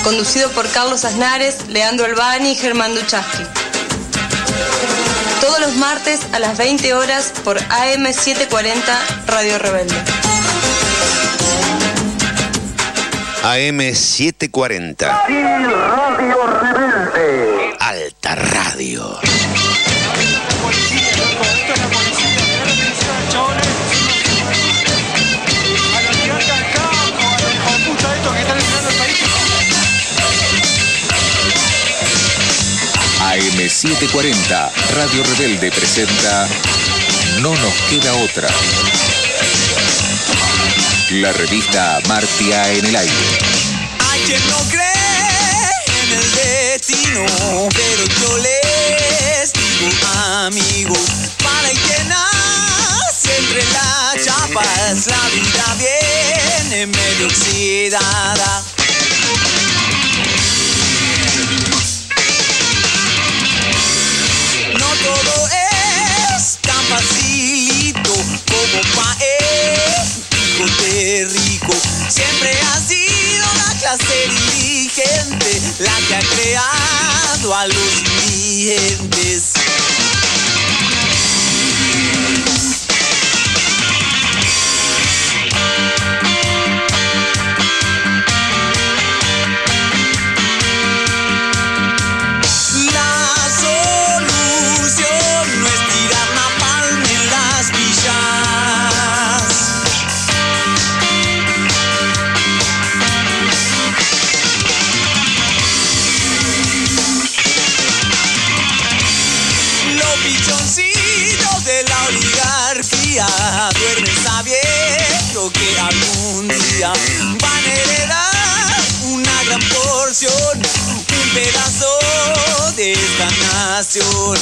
conducido por Carlos Aznares, Leandro Albani y Germán Duchaski. Todos los martes a las 20 horas por AM740 Radio Rebelde. AM740. Y Radio Rebelde. Alta Radio. AM740 Radio Rebelde presenta No nos queda otra. La revista Amartya en el aire. Hay quien no cree en el destino, pero yo les digo, amigos, para el que nace entre las chapas, la vida viene medio oxidada. No todo es tan facilito como hijo de rico. Siempre ha sido la clase dirigente la que ha creado a los indigentes. Duermen sabiendo que algún día van a heredar una gran porción, un pedazo de esta nación.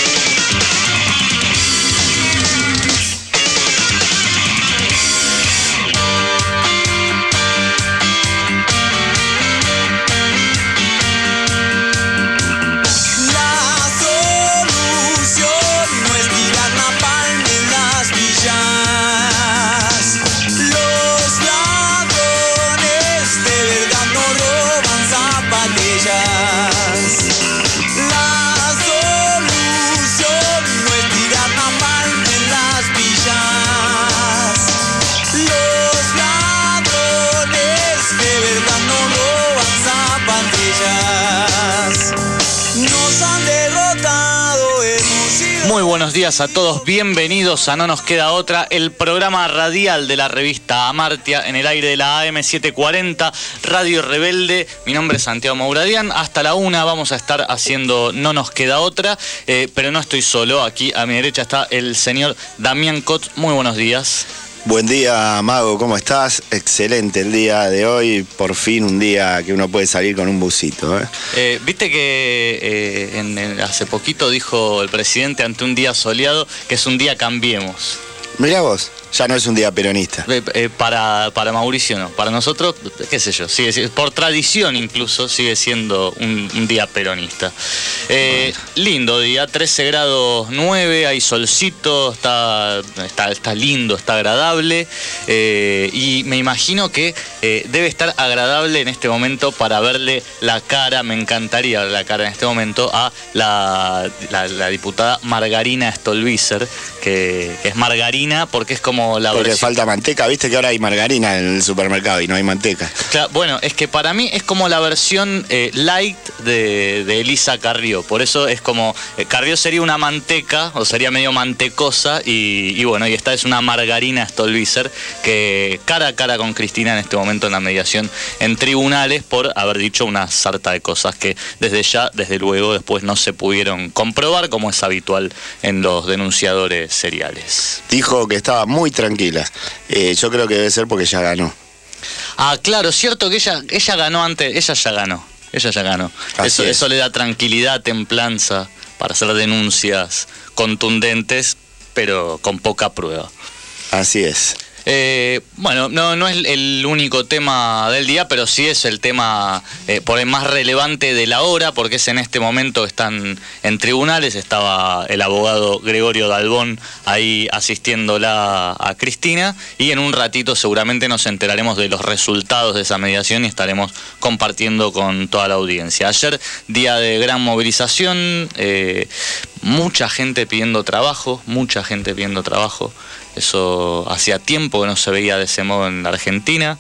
Muy buenos días a todos, bienvenidos a No nos queda otra, el programa radial de la revista Amartya en el aire de la AM740 Radio Rebelde. Mi nombre es Santiago Mouradian, hasta la 1 vamos a estar haciendo No nos queda otra, pero no estoy solo, aquí a mi derecha está el señor Damián Cot. Muy buenos días. Buen día, Mago, ¿cómo estás? Excelente el día de hoy, por fin un día que uno puede salir con un busito. Viste que hace poquito dijo el presidente ante un día soleado que es un día cambiemos. Mirá vos, ya no es un día peronista. Para Mauricio no, para nosotros, qué sé yo, por tradición incluso sigue siendo un día peronista. Lindo día, 13 grados 9, hay solcito, está lindo, está agradable, y me imagino que debe estar agradable en este momento para verle la cara, me encantaría ver la cara en este momento a la diputada Margarina Stolbizer, que es margarina porque es como la porque versión... falta manteca, viste que ahora hay margarina en el supermercado y no hay manteca. Claro, bueno, es que para mí es como la versión light de Elisa Carrió, por eso es como, Carrió sería una manteca, o sería medio mantecosa, y bueno, y esta es una Margarina Stolbizer, que cara a cara con Cristina en este momento en la mediación en tribunales por haber dicho una sarta de cosas que desde luego, después no se pudieron comprobar, como es habitual en los denunciadores seriales. Dijo que estaba muy tranquila. Yo creo que debe ser porque ya ganó. Ah, claro, cierto que ella ganó antes, ella ya ganó. Eso le da tranquilidad, templanza para hacer denuncias contundentes, pero con poca prueba. Así es. Bueno, no es el único tema del día, pero sí es el tema por el más relevante de la hora, porque es en este momento que están en tribunales. Estaba el abogado Gregorio Dalbón ahí asistiéndola a Cristina, y en un ratito seguramente nos enteraremos de los resultados de esa mediación y estaremos compartiendo con toda la audiencia. Ayer, día de gran movilización, mucha gente pidiendo trabajo, Eso hacía tiempo que no se veía de ese modo en la Argentina.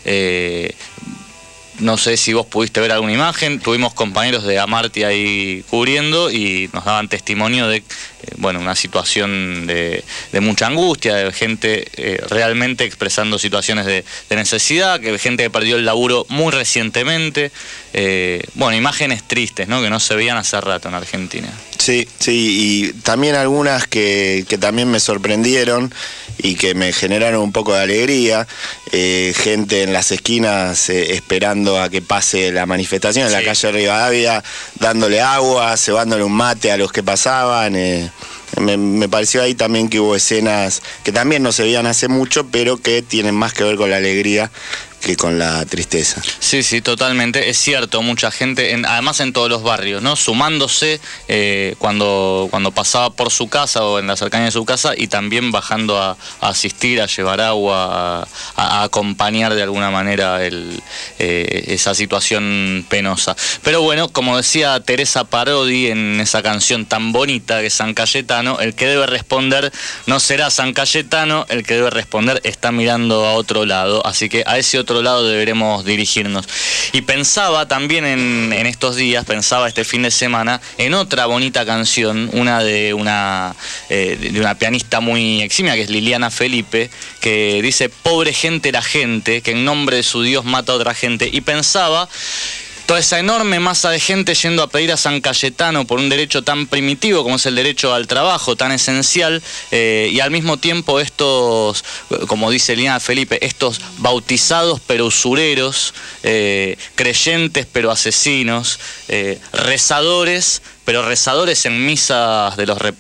No sé si vos pudiste ver alguna imagen. Tuvimos compañeros de Amartya ahí cubriendo y nos daban testimonio de una situación de mucha angustia, de gente realmente expresando situaciones de necesidad, gente que perdió el laburo muy recientemente. Imágenes tristes, ¿no? Que no se veían hace rato en Argentina. Sí, y también algunas que también me sorprendieron y que me generaron un poco de alegría. Gente en las esquinas esperando a que pase la manifestación, en la calle Rivadavia, dándole agua, cebándole un mate a los que pasaban. Me pareció ahí también que hubo escenas que también no se veían hace mucho, pero que tienen más que ver con la alegría que con la tristeza. Sí, totalmente, es cierto, mucha gente, además en todos los barrios, ¿no? Sumándose cuando pasaba por su casa o en la cercanía de su casa, y también bajando a asistir, a llevar agua, a acompañar de alguna manera esa situación penosa. Pero bueno, como decía Teresa Parodi en esa canción tan bonita que es San Cayetano, el que debe responder no será San Cayetano, el que debe responder está mirando a otro lado, así que a ese otro lado deberemos dirigirnos. Y pensaba también en estos días, pensaba este fin de semana en otra bonita canción, una de una pianista muy eximia, que es Liliana Felipe, que dice: pobre gente la gente, que en nombre de su Dios mata a otra gente. Y pensaba toda esa enorme masa de gente yendo a pedir a San Cayetano por un derecho tan primitivo como es el derecho al trabajo, tan esencial, y al mismo tiempo estos, como dice Liliana Felipe, estos bautizados pero usureros, creyentes pero asesinos, rezadores, pero rezadores en misas de los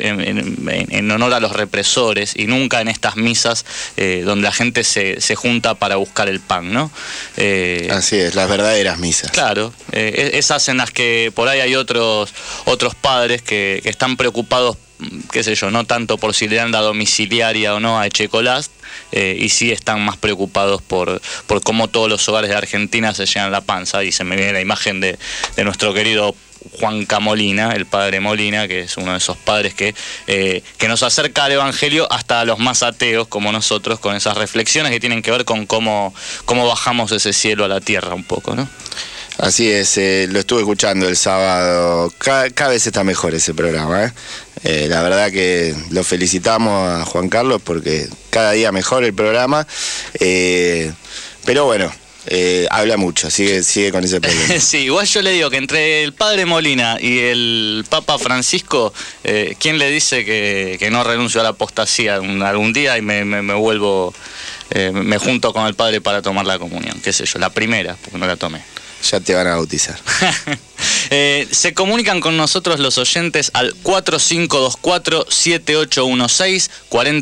en honor a los represores, y nunca en estas misas donde la gente se junta para buscar el pan, ¿no? Así es, las verdaderas misas. Claro, esas en las que por ahí hay otros padres que están preocupados, qué sé yo, no tanto por si le dan la domiciliaria o no a Echecolast, y sí están más preocupados por cómo todos los hogares de Argentina se llenan la panza. Y se me viene la imagen de nuestro querido Juanca Molina, el padre Molina, que es uno de esos padres que nos acerca al Evangelio hasta a los más ateos como nosotros, con esas reflexiones que tienen que ver con cómo bajamos ese cielo a la tierra un poco, ¿no? Así es, lo estuve escuchando el sábado. Cada vez está mejor ese programa, la verdad que lo felicitamos a Juan Carlos porque cada día mejor el programa, pero bueno, habla mucho, sigue con ese problema. Sí, igual yo le digo que entre el padre Molina y el Papa Francisco, ¿quién le dice que no renuncio a la apostasía algún día y me vuelvo, me junto con el padre para tomar la comunión? Qué sé yo, la primera, porque no la tomé. Ya te van a bautizar. Se comunican con nosotros los oyentes al 4524-7816,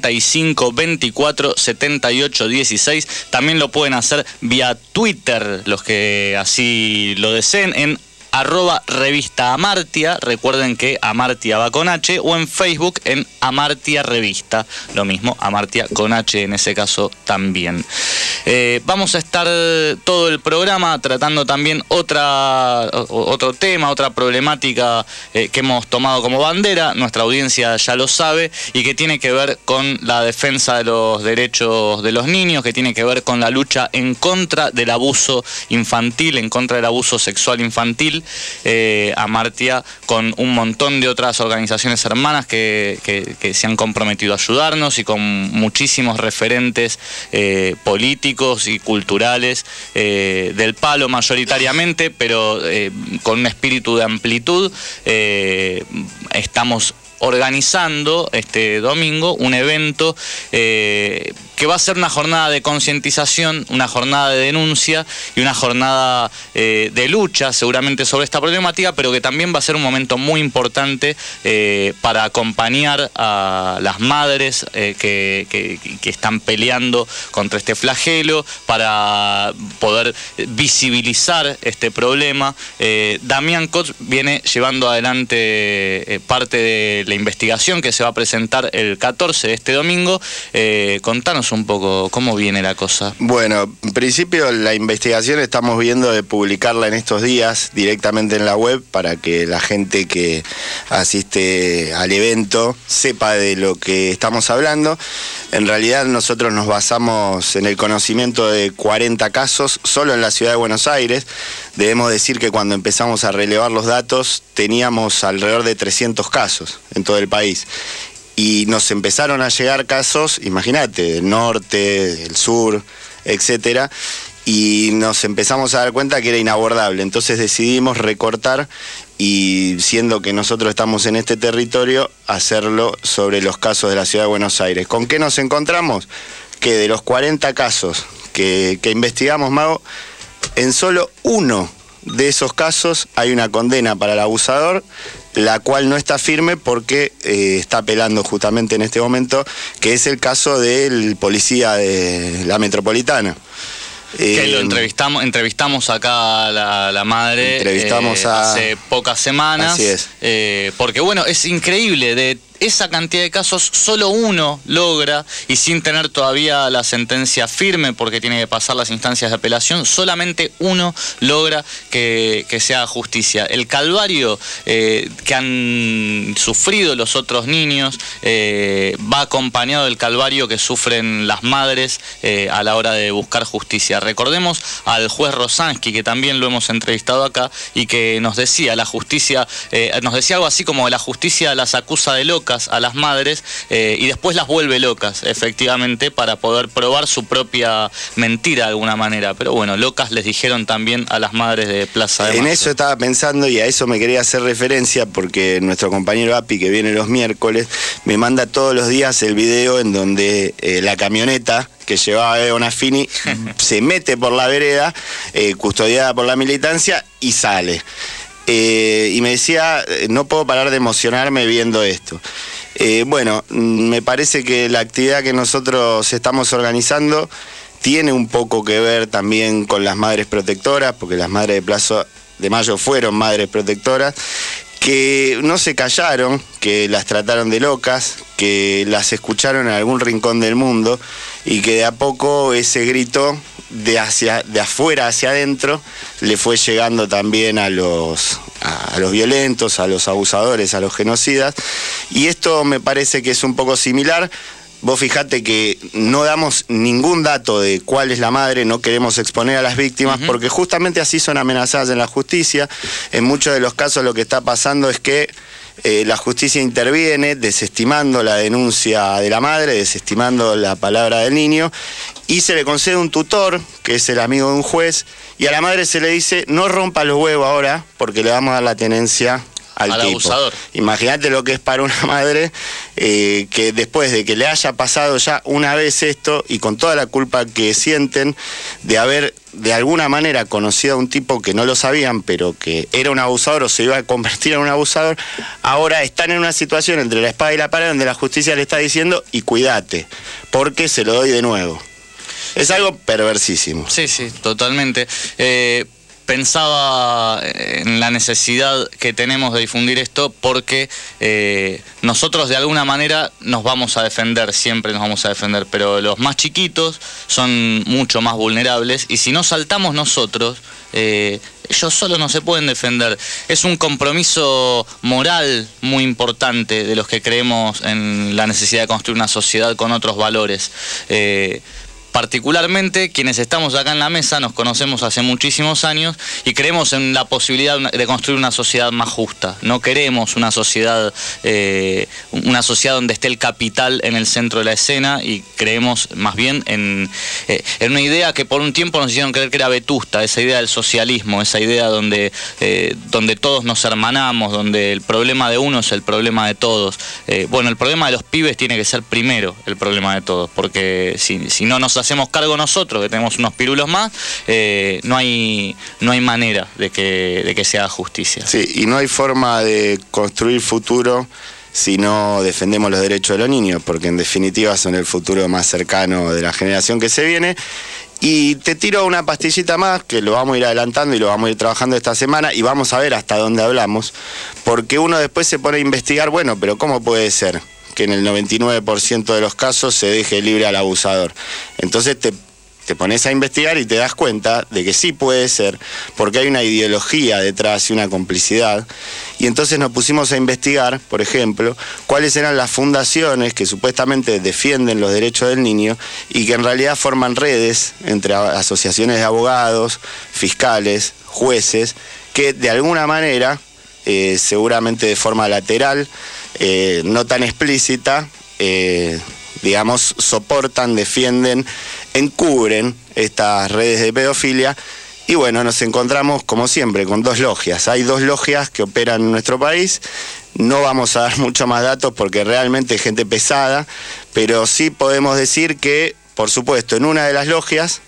4524-7816. También lo pueden hacer vía Twitter, los que así lo deseen, en @revista Amartya, recuerden que Amartya va con H, o en Facebook en Amartya Revista, lo mismo, Amartya con H en ese caso también. Vamos a estar todo el programa tratando también otro tema, otra problemática que hemos tomado como bandera, nuestra audiencia ya lo sabe, y que tiene que ver con la defensa de los derechos de los niños, que tiene que ver con la lucha en contra del abuso infantil, en contra del abuso sexual infantil. Amartya, con un montón de otras organizaciones hermanas que se han comprometido a ayudarnos, y con muchísimos referentes políticos y culturales del palo mayoritariamente, pero con un espíritu de amplitud. Estamos organizando este domingo un evento que va a ser una jornada de concientización, una jornada de denuncia y una jornada de lucha seguramente sobre esta problemática, pero que también va a ser un momento muy importante para acompañar a las madres que están peleando contra este flagelo, para poder visibilizar este problema. Damián Koch viene llevando adelante parte de la investigación que se va a presentar el 14 de este domingo. Contanos un poco cómo viene la cosa. Bueno, en principio la investigación estamos viendo de publicarla en estos días directamente en la web para que la gente que asiste al evento sepa de lo que estamos hablando. En realidad nosotros nos basamos en el conocimiento de 40 casos solo en la ciudad de Buenos Aires. Debemos decir que cuando empezamos a relevar los datos teníamos alrededor de 300 casos en todo el país. Y nos empezaron a llegar casos, imagínate, del norte, del sur, etcétera, y nos empezamos a dar cuenta que era inabordable. Entonces decidimos recortar y, siendo que nosotros estamos en este territorio, hacerlo sobre los casos de la ciudad de Buenos Aires. ¿Con qué nos encontramos? Que de los 40 casos que investigamos, Mago, en solo uno de esos casos hay una condena para el abusador, la cual no está firme porque está apelando justamente en este momento, que es el caso del policía de la Metropolitana. Que lo entrevistamos acá a la madre hace pocas semanas. Así es. Porque bueno, es increíble, de esa cantidad de casos solo uno logra, y sin tener todavía la sentencia firme porque tiene que pasar las instancias de apelación, solamente uno logra que se haga justicia. El calvario que han sufrido los otros niños va acompañado del calvario que sufren las madres a la hora de buscar justicia. Recordemos al juez Rosansky, que también lo hemos entrevistado acá, y que nos decía, la justicia, nos decía algo así como: la justicia las acusa de locas a las madres y después las vuelve locas, efectivamente, para poder probar su propia mentira de alguna manera. Pero bueno, locas les dijeron también a las madres de Plaza de Mayo. En eso estaba pensando y a eso me quería hacer referencia, porque nuestro compañero Api, que viene los miércoles, me manda todos los días el video en donde la camioneta que llevaba a Egon Affini se mete por la vereda, custodiada por la militancia, y sale. Y me decía, no puedo parar de emocionarme viendo esto. Bueno, me parece que la actividad que nosotros estamos organizando tiene un poco que ver también con las madres protectoras, porque las madres de Plaza de Mayo fueron madres protectoras, que no se callaron, que las trataron de locas, que las escucharon en algún rincón del mundo, y que de a poco ese grito de afuera hacia adentro le fue llegando también a los violentos, a los abusadores, a los genocidas. Y esto me parece que es un poco similar. Vos fijate que no damos ningún dato de cuál es la madre, no queremos exponer a las víctimas, porque justamente así son amenazadas en la justicia. En muchos de los casos lo que está pasando es que la justicia interviene desestimando la denuncia de la madre, desestimando la palabra del niño, y se le concede un tutor, que es el amigo de un juez, y a la madre se le dice: no rompa los huevos ahora porque le vamos a dar la tenencia al tipo. Abusador. Imagínate lo que es para una madre que después de que le haya pasado ya una vez esto, y con toda la culpa que sienten de haber de alguna manera conocido a un tipo que no lo sabían, pero que era un abusador o se iba a convertir en un abusador, ahora están en una situación entre la espada y la pared donde la justicia le está diciendo: y cuídate, porque se lo doy de nuevo. Es algo perversísimo. Sí, sí, totalmente. Pensaba en la necesidad que tenemos de difundir esto, porque nosotros de alguna manera nos vamos a defender, siempre nos vamos a defender, pero los más chiquitos son mucho más vulnerables, y si no saltamos nosotros, ellos solos no se pueden defender. Es un compromiso moral muy importante de los que creemos en la necesidad de construir una sociedad con otros valores. particularmente quienes estamos acá en la mesa nos conocemos hace muchísimos años y creemos en la posibilidad de construir una sociedad más justa. No queremos una sociedad donde esté el capital en el centro de la escena, y creemos más bien en una idea que por un tiempo nos hicieron creer que era vetusta, esa idea del socialismo, esa idea donde todos nos hermanamos, donde el problema de uno es el problema de todos. Bueno, el problema de los pibes tiene que ser primero el problema de todos, porque si no nos hacemos cargo nosotros, que tenemos unos pirulos más, no hay manera de que se haga justicia. Sí, y no hay forma de construir futuro si no defendemos los derechos de los niños, porque en definitiva son el futuro más cercano de la generación que se viene. Y te tiro una pastillita más, que lo vamos a ir adelantando y lo vamos a ir trabajando esta semana, y vamos a ver hasta dónde hablamos, porque uno después se pone a investigar, bueno, pero ¿cómo puede ser que en el 99% de los casos se deje libre al abusador? Entonces te pones a investigar y te das cuenta de que sí puede ser, porque hay una ideología detrás y una complicidad. Y entonces nos pusimos a investigar, por ejemplo, cuáles eran las fundaciones que supuestamente defienden los derechos del niño y que en realidad forman redes entre asociaciones de abogados, fiscales, jueces, que de alguna manera, seguramente de forma lateral, no tan explícita, digamos, soportan, defienden, encubren estas redes de pedofilia. Y bueno, nos encontramos como siempre con dos logias. Hay dos logias que operan en nuestro país. No vamos a dar mucho más datos porque realmente es gente pesada, pero sí podemos decir que, por supuesto, en una de las logias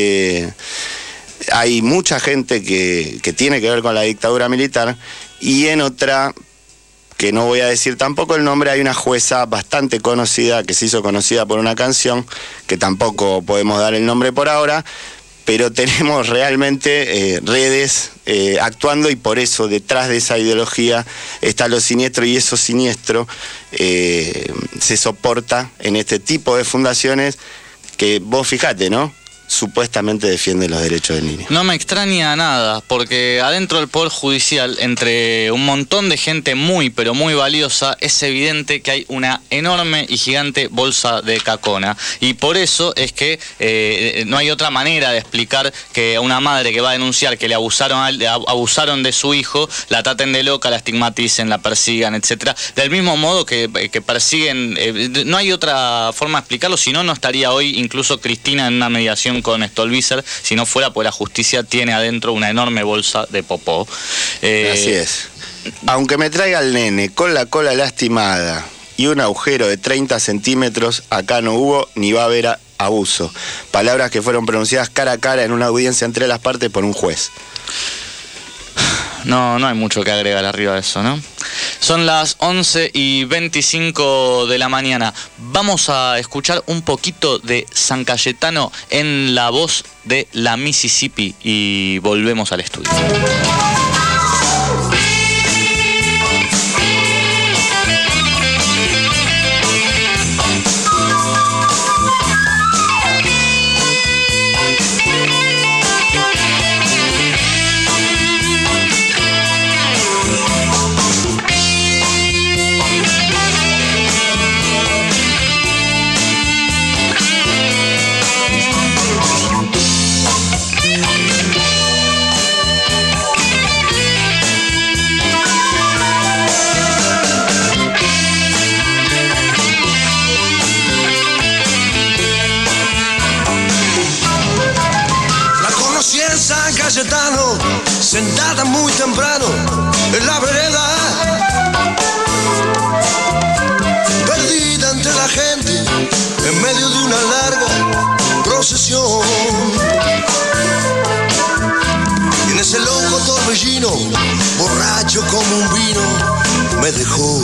hay mucha gente que tiene que ver con la dictadura militar, y en otra, que no voy a decir tampoco el nombre, hay una jueza bastante conocida, que se hizo conocida por una canción, que tampoco podemos dar el nombre por ahora, pero tenemos realmente redes actuando, y por eso detrás de esa ideología está lo siniestro, y eso siniestro se soporta en este tipo de fundaciones que vos fijate, ¿no? Supuestamente defiende los derechos del niño. No me extraña nada, porque adentro del Poder Judicial, entre un montón de gente muy, pero muy valiosa, es evidente que hay una enorme y gigante bolsa de cacona. Y por eso es que no hay otra manera de explicar que a una madre que va a denunciar que le abusaron de su hijo, la traten de loca, la estigmaticen, la persigan, etcétera. Del mismo modo que persiguen, no hay otra forma de explicarlo, si no, no estaría hoy incluso Cristina en una mediación con Stolbizer, si no fuera porque la justicia tiene adentro una enorme bolsa de popó. Así es. Aunque me traiga el nene con la cola lastimada y un agujero de 30 centímetros, acá no hubo ni va a haber abuso. Palabras que fueron pronunciadas cara a cara en una audiencia entre las partes por un juez. No hay mucho que agregar arriba de eso, ¿no? Son las 11:25 de la mañana. Vamos a escuchar un poquito de San Cayetano en la voz de la Mississippi y volvemos al estudio. Cayetano, sentada muy temprano en la vereda, perdida entre la gente en medio de una larga procesión. Y en ese loco torbellino, borracho como un vino, me dejó.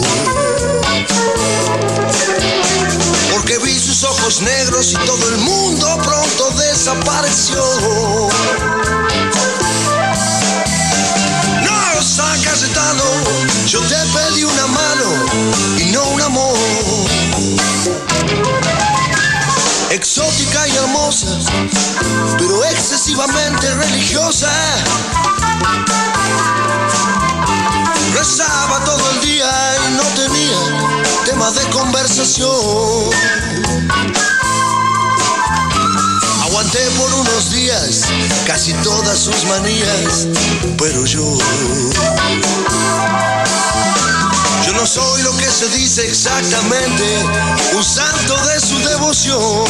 Porque vi sus ojos negros y todo el mundo pronto desapareció. No, San Cayetano, yo te pedí una mano y no un amor. Exótica y hermosa, pero excesivamente religiosa. Rezaba todo el día y no tenía temas de conversación. aguanté por unos días casi todas sus manías, pero yo no soy lo que se dice exactamente, un santo de su devoción.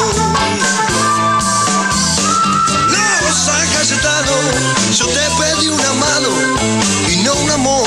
No, San Cayetano, yo te pedí una mano y no un amor.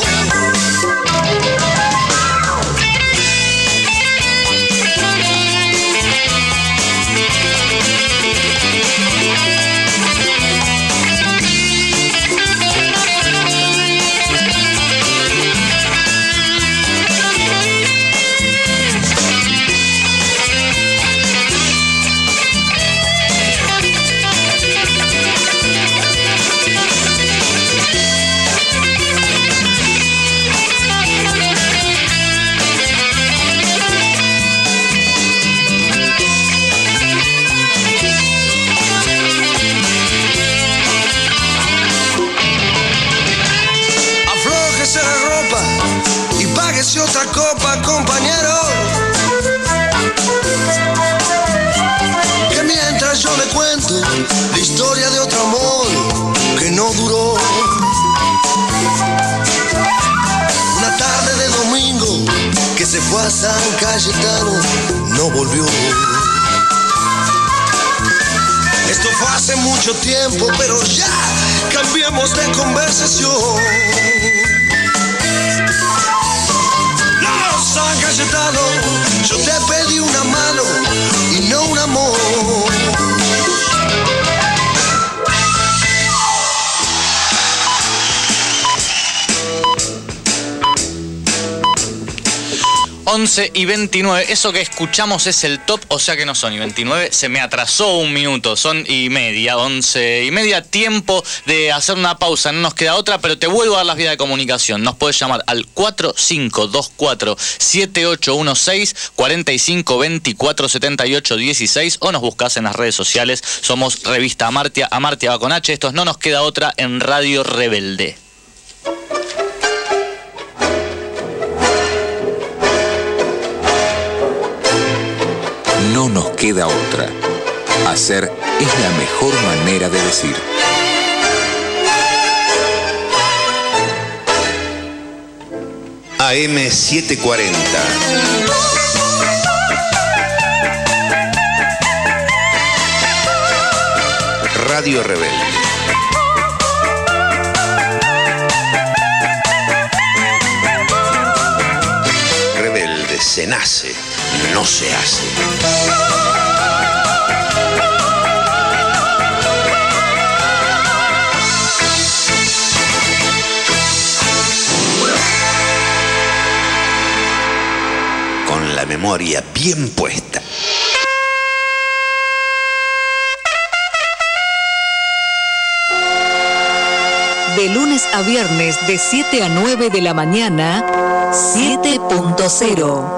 Otra copa, compañero, que mientras yo le cuento la historia de otro amor que no duró. Una tarde de domingo que se fue a San Cayetano, no volvió. Esto fue hace mucho tiempo, pero ya cambiemos de conversación. San Cayetano, yo te pedí una mano y no un amor. 11:29, eso que escuchamos es el top, o sea que no son y 29, se me atrasó un minuto, son y media, 11:30, tiempo de hacer una pausa, no nos queda otra, pero te vuelvo a dar las vías de comunicación. Nos puedes llamar al 4524-7816, 45247816 o nos buscas en las redes sociales, somos Revista Amartya, Amartya va con H, esto es No Nos Queda Otra en Radio Rebelde. No nos queda otra. Hacer es la mejor manera de decir. AM740. Radio Rebelde. Rebelde se nace, no se hace. Con la memoria bien puesta. De lunes a viernes de 7 a 9 de la mañana, 7.0.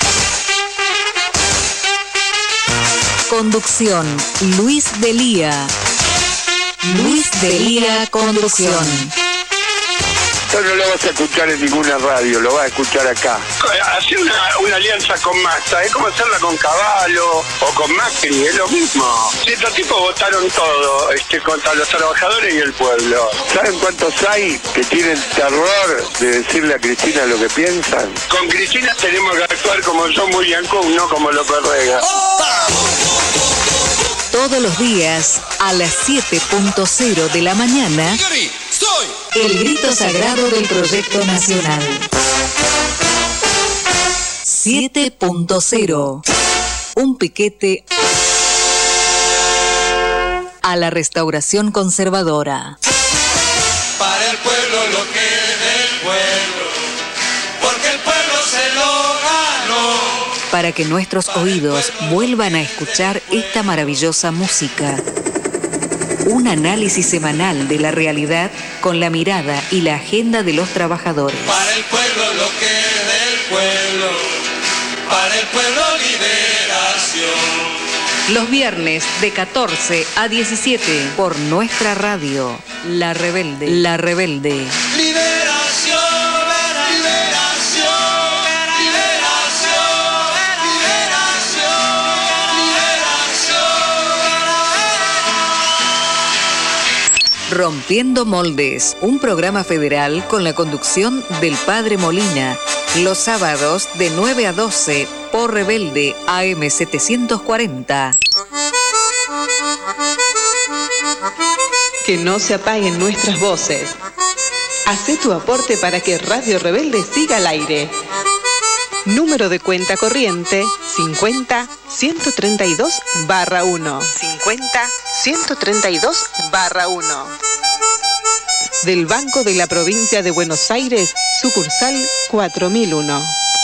Conducción, Luis Delía. Luis Delía, conducción. Esto no lo vas a escuchar en ninguna radio, lo vas a escuchar acá. Hacer una alianza con Massa es como hacerla con Cavallo o con Macri, es lo mismo. Estos tipos votaron todo contra los trabajadores y el pueblo. ¿Saben cuántos hay que tienen terror de decirle a Cristina lo que piensan? Con Cristina tenemos que actuar como John Muriancún, no como López Rega. Todos los días a las 7.0 de la mañana, el grito sagrado del Proyecto Nacional. 7.0. Un piquete a la restauración conservadora. Para el pueblo lo que es del pueblo, porque el pueblo se lo ganó. Para que nuestros oídos vuelvan a escuchar esta maravillosa música. Un análisis semanal de la realidad con la mirada y la agenda de los trabajadores. Para el pueblo lo que es del pueblo, para el pueblo liberación. Los viernes de 14 a 17 por nuestra radio, La Rebelde. La Rebelde. Liberación, liberación, liberación, liberación, liberación. Rompiendo Moldes, un programa federal con la conducción del Padre Molina. Los sábados de 9 a 12 por Rebelde AM 740. Que no se apaguen nuestras voces. Hacé tu aporte para que Radio Rebelde siga al aire. Número de cuenta corriente 50-132-1. 50-132-1. Del Banco de la Provincia de Buenos Aires, sucursal 4001.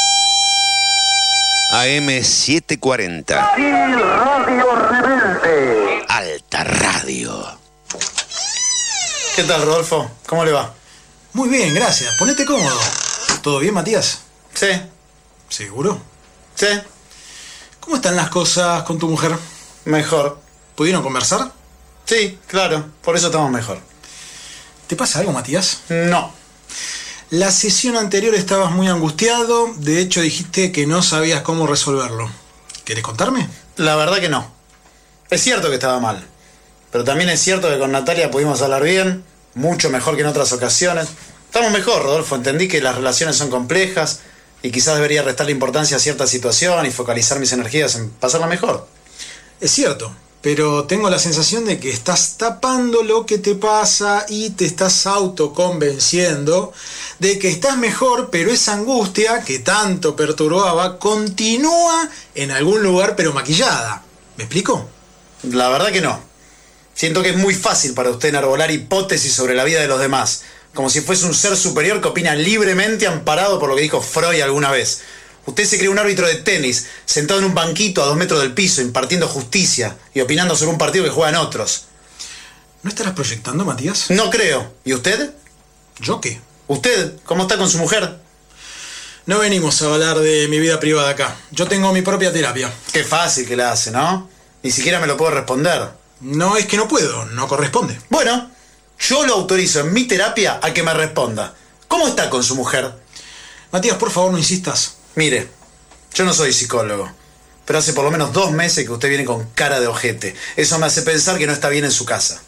AM 740. Y Radio Rebelde. Alta Radio. ¿Qué tal, Rodolfo? ¿Cómo le va? Muy bien, gracias. Ponete cómodo. ¿Todo bien, Matías? Sí. ¿Seguro? Sí. ¿Cómo están las cosas con tu mujer? Mejor. ¿Pudieron conversar? Sí, claro. Por eso estamos mejor. ¿Te pasa algo, Matías? No. La sesión anterior estabas muy angustiado. De hecho, dijiste que no sabías cómo resolverlo. ¿Querés contarme? La verdad que no. Es cierto que estaba mal. Pero también es cierto que con Natalia pudimos hablar bien. Mucho mejor que en otras ocasiones. Estamos mejor, Rodolfo. Entendí que las relaciones son complejas y quizás debería restarle importancia a cierta situación y focalizar mis energías en pasarla mejor. Es cierto, pero tengo la sensación de que estás tapando lo que te pasa y te estás autoconvenciendo de que estás mejor, pero esa angustia que tanto perturbaba continúa en algún lugar pero maquillada. ¿Me explico? La verdad que no. Siento que es muy fácil para usted enarbolar hipótesis sobre la vida de los demás, como si fuese un ser superior que opina libremente amparado por lo que dijo Freud alguna vez. Usted se cree un árbitro de tenis, sentado en un banquito a 2 metros del piso, impartiendo justicia y opinando sobre un partido que juegan otros. ¿No estarás proyectando, Matías? No creo. ¿Y usted? ¿Yo qué? ¿Usted? ¿Cómo está con su mujer? No venimos a hablar de mi vida privada acá. Yo tengo mi propia terapia. Qué fácil que la hace, ¿no? Ni siquiera me lo puedo responder. No es que no puedo, no corresponde. Bueno, yo lo autorizo en mi terapia a que me responda. ¿Cómo está con su mujer? Matías, por favor, no insistas. Mire, yo no soy psicólogo, pero hace por lo menos 2 meses que usted viene con cara de ojete. Eso me hace pensar que no está bien en su casa.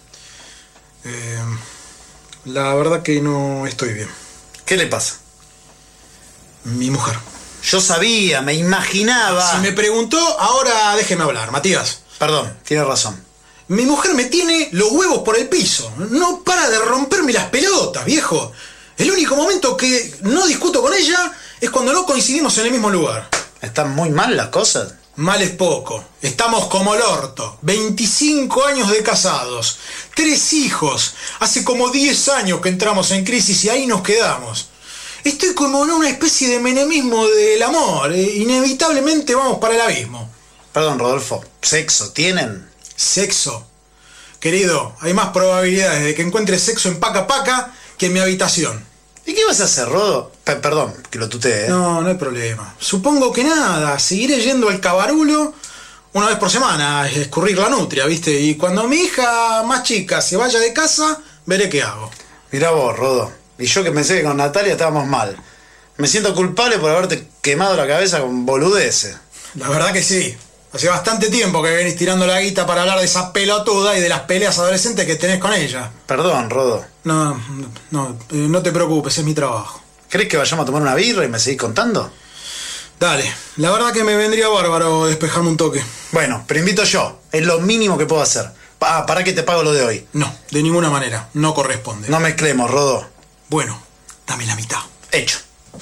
La verdad que no estoy bien. ¿Qué le pasa? Mi mujer. Yo sabía, me imaginaba. Si me preguntó, ahora déjeme hablar, Matías. Perdón, tiene razón. Mi mujer me tiene los huevos por el piso. No para de romperme las pelotas, viejo. El único momento que no discuto con ella es cuando no coincidimos en el mismo lugar. ¿Están muy mal las cosas? Mal es poco. Estamos como el orto. 25 años de casados. 3 hijos. Hace como 10 años que entramos en crisis y ahí nos quedamos. Estoy como en una especie de menemismo del amor. Inevitablemente vamos para el abismo. Perdón, Rodolfo. ¿Sexo tienen? ¿Sexo? Querido, hay más probabilidades de que encuentres sexo en Paca Paca que en mi habitación. ¿Y qué vas a hacer, Rodo? Perdón, que lo tutee, ¿eh? No hay problema. Supongo que nada. Seguiré yendo al Cabarulo una vez por semana a escurrir la nutria, ¿viste? Y cuando mi hija más chica se vaya de casa, veré qué hago. Mirá vos, Rodo. Y yo que pensé que con Natalia estábamos mal. Me siento culpable por haberte quemado la cabeza con boludeces. La verdad que sí. Hace bastante tiempo que venís tirando la guita para hablar de esa pelotuda y de las peleas adolescentes que tenés con ella. Perdón, Rodo. No te preocupes, es mi trabajo. ¿Crees que vayamos a tomar una birra y me seguís contando? Dale, la verdad que me vendría bárbaro despejarme un toque. Bueno, pero invito yo. Es lo mínimo que puedo hacer. ¿Para qué te pago lo de hoy? No, de ninguna manera. No corresponde. No mezclemos, Rodo. Bueno, dame la mitad. Hecho.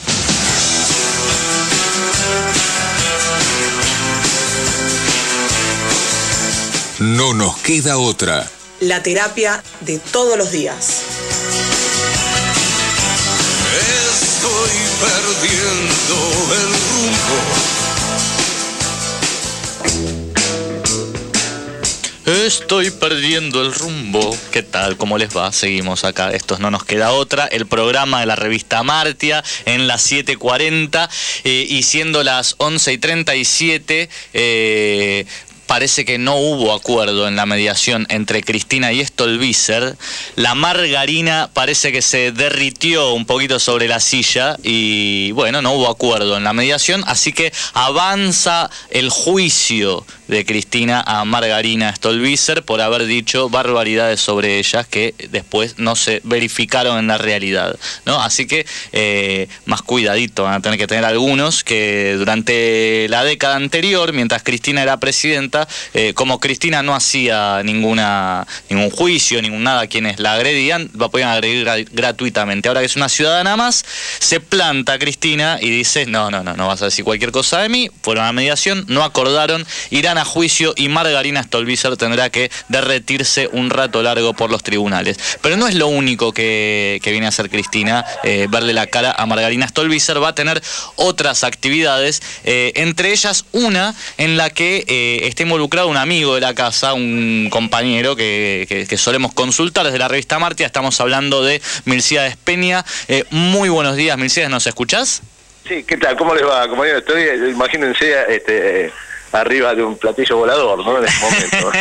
No nos queda otra. La terapia de todos los días. Estoy perdiendo el rumbo. Estoy perdiendo el rumbo. ¿Qué tal? ¿Cómo les va? Seguimos acá. Esto es No Nos Queda Otra, el programa de la revista Martia en las 7:40 y siendo las 11:37. Parece que no hubo acuerdo en la mediación entre Cristina y Stolbizer. La margarina parece que se derritió un poquito sobre la silla y bueno, no hubo acuerdo en la mediación, así que avanza el juicio de Cristina a Margarina Stolbizer por haber dicho barbaridades sobre ellas que después no se verificaron en la realidad, ¿no? Así que más cuidadito van a tener que tener algunos que durante la década anterior, mientras Cristina era presidenta, como Cristina no hacía ningún juicio, ningún nada a quienes la agredían, la podían agredir gratuitamente. Ahora que es una ciudadana más, se planta Cristina y dice, no vas a decir cualquier cosa de mí. Fueron a mediación, no acordaron, irán a juicio y Margarina Stolbizer tendrá que derretirse un rato largo por los tribunales. Pero no es lo único que viene a hacer Cristina, verle la cara a Margarina Stolbizer. Va a tener otras actividades, entre ellas una en la que está involucrado un amigo de la casa, un compañero que solemos consultar desde la revista Martia. Estamos hablando de Milcíades Peña. Muy buenos días, Milcíades, ¿nos escuchás? Sí, ¿qué tal? ¿Cómo les va, compañero? Estoy, imagínense, arriba de un platillo volador, ¿no? En este momento.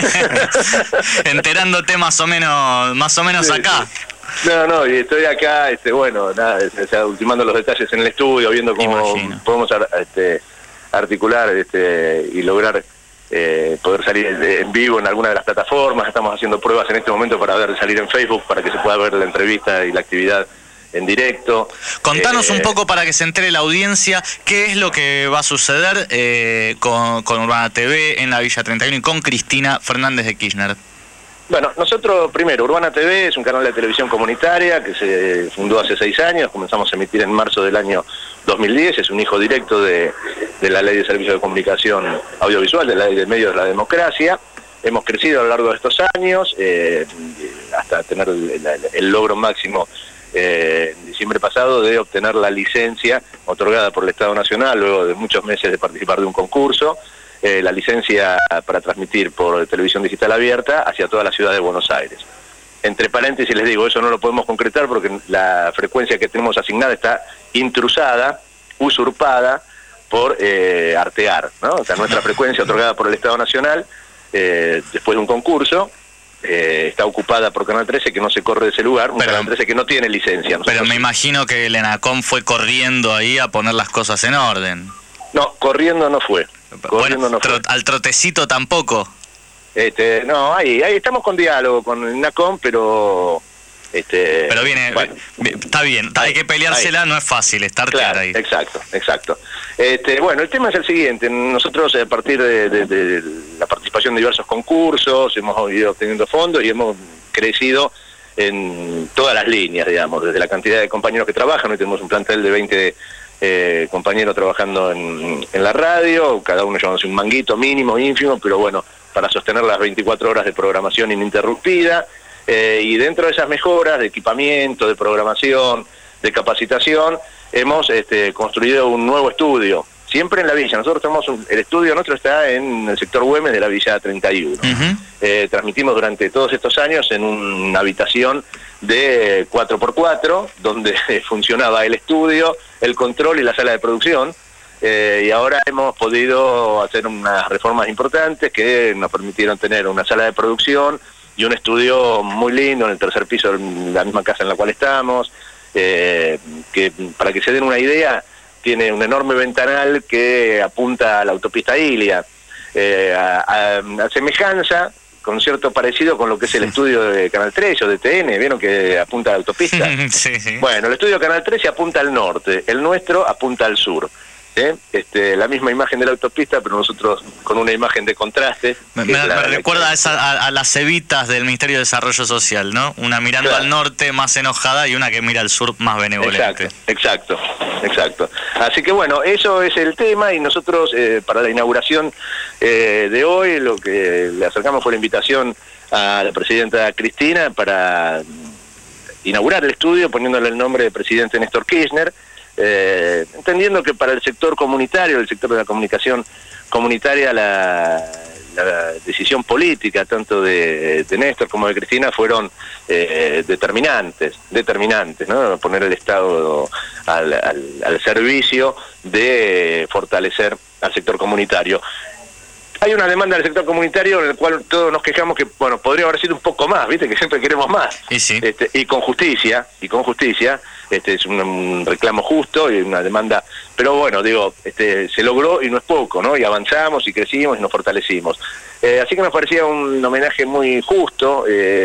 Enterándote más o menos sí, acá. Sí. No, y estoy acá, ultimando los detalles en el estudio, viendo cómo podemos articular y lograr poder salir en vivo en alguna de las plataformas. Estamos haciendo pruebas en este momento para salir en Facebook, para que se pueda ver la entrevista y la actividad en directo. Contanos un poco para que se entere la audiencia qué es lo que va a suceder con Urbana TV en la Villa 31 y con Cristina Fernández de Kirchner. Bueno, nosotros primero, Urbana TV es un canal de televisión comunitaria que se fundó hace 6 años, comenzamos a emitir en marzo del año 2010, es un hijo directo de la Ley de Servicios de Comunicación Audiovisual, de la Ley de Medios de la Democracia. Hemos crecido a lo largo de estos años, hasta tener el logro máximo en diciembre pasado de obtener la licencia otorgada por el Estado Nacional luego de muchos meses de participar de un concurso, la licencia para transmitir por televisión digital abierta hacia toda la ciudad de Buenos Aires. Entre paréntesis les digo, eso no lo podemos concretar porque la frecuencia que tenemos asignada está intrusada, usurpada por Artear, ¿no? O sea, nuestra frecuencia otorgada por el Estado Nacional después de un concurso está ocupada por Canal 13, que no se corre de ese lugar, Canal 13 que no tiene licencia. Pero me imagino que el ENACOM fue corriendo ahí a poner las cosas en orden. No, corriendo no fue. Al trotecito tampoco. No, ahí estamos con diálogo con el ENACOM, pero... pero viene, bueno, está bien, hay que peleársela, no es fácil estar claro ahí. Exacto. Bueno, el tema es el siguiente. Nosotros, a partir de la participación de diversos concursos, hemos ido obteniendo fondos y hemos crecido en todas las líneas, digamos, desde la cantidad de compañeros que trabajan. Hoy tenemos un plantel de 20 compañeros trabajando en la radio, cada uno llevándose un manguito mínimo, ínfimo, pero bueno, para sostener las 24 horas de programación ininterrumpida. Y dentro de esas mejoras de equipamiento, de programación, de capacitación, hemos construido un nuevo estudio, siempre en la villa. Nosotros tenemos el estudio nuestro está en el sector Güemes de la Villa 31. Transmitimos durante todos estos años en una habitación de 4x4, donde funcionaba el estudio, el control y la sala de producción. Y ahora hemos podido hacer unas reformas importantes que nos permitieron tener una sala de producción y un estudio muy lindo en el tercer piso de la misma casa en la cual estamos, que para que se den una idea, tiene un enorme ventanal que apunta a la autopista Ilia, a semejanza, con cierto parecido con lo que es el estudio de Canal 13 o de TN, ¿vieron que apunta a la autopista? Sí. Bueno, el estudio de Canal 13 apunta al norte, el nuestro apunta al sur. La misma imagen de la autopista, pero nosotros con una imagen de contraste. Me recuerda a las cebitas del Ministerio de Desarrollo Social, ¿no? Una mirando al norte más enojada y una que mira al sur más benevolente. Exacto. Así que bueno, eso es el tema y nosotros para la inauguración de hoy lo que le acercamos fue la invitación a la presidenta Cristina para inaugurar el estudio poniéndole el nombre de presidente Néstor Kirchner. Entendiendo que para el sector comunitario, el sector de la comunicación comunitaria, la decisión política, tanto de Néstor como de Cristina, fueron determinantes, ¿no? Poner el Estado al servicio de fortalecer al sector comunitario. hay una demanda del sector comunitario en el cual todos nos quejamos que, bueno, podría haber sido un poco más, viste, que siempre queremos más. Y sí. Y con justicia, es un reclamo justo y una demanda, pero bueno, digo, se logró y no es poco, ¿no? Y avanzamos y crecimos y nos fortalecimos. Así que me parecía un homenaje muy justo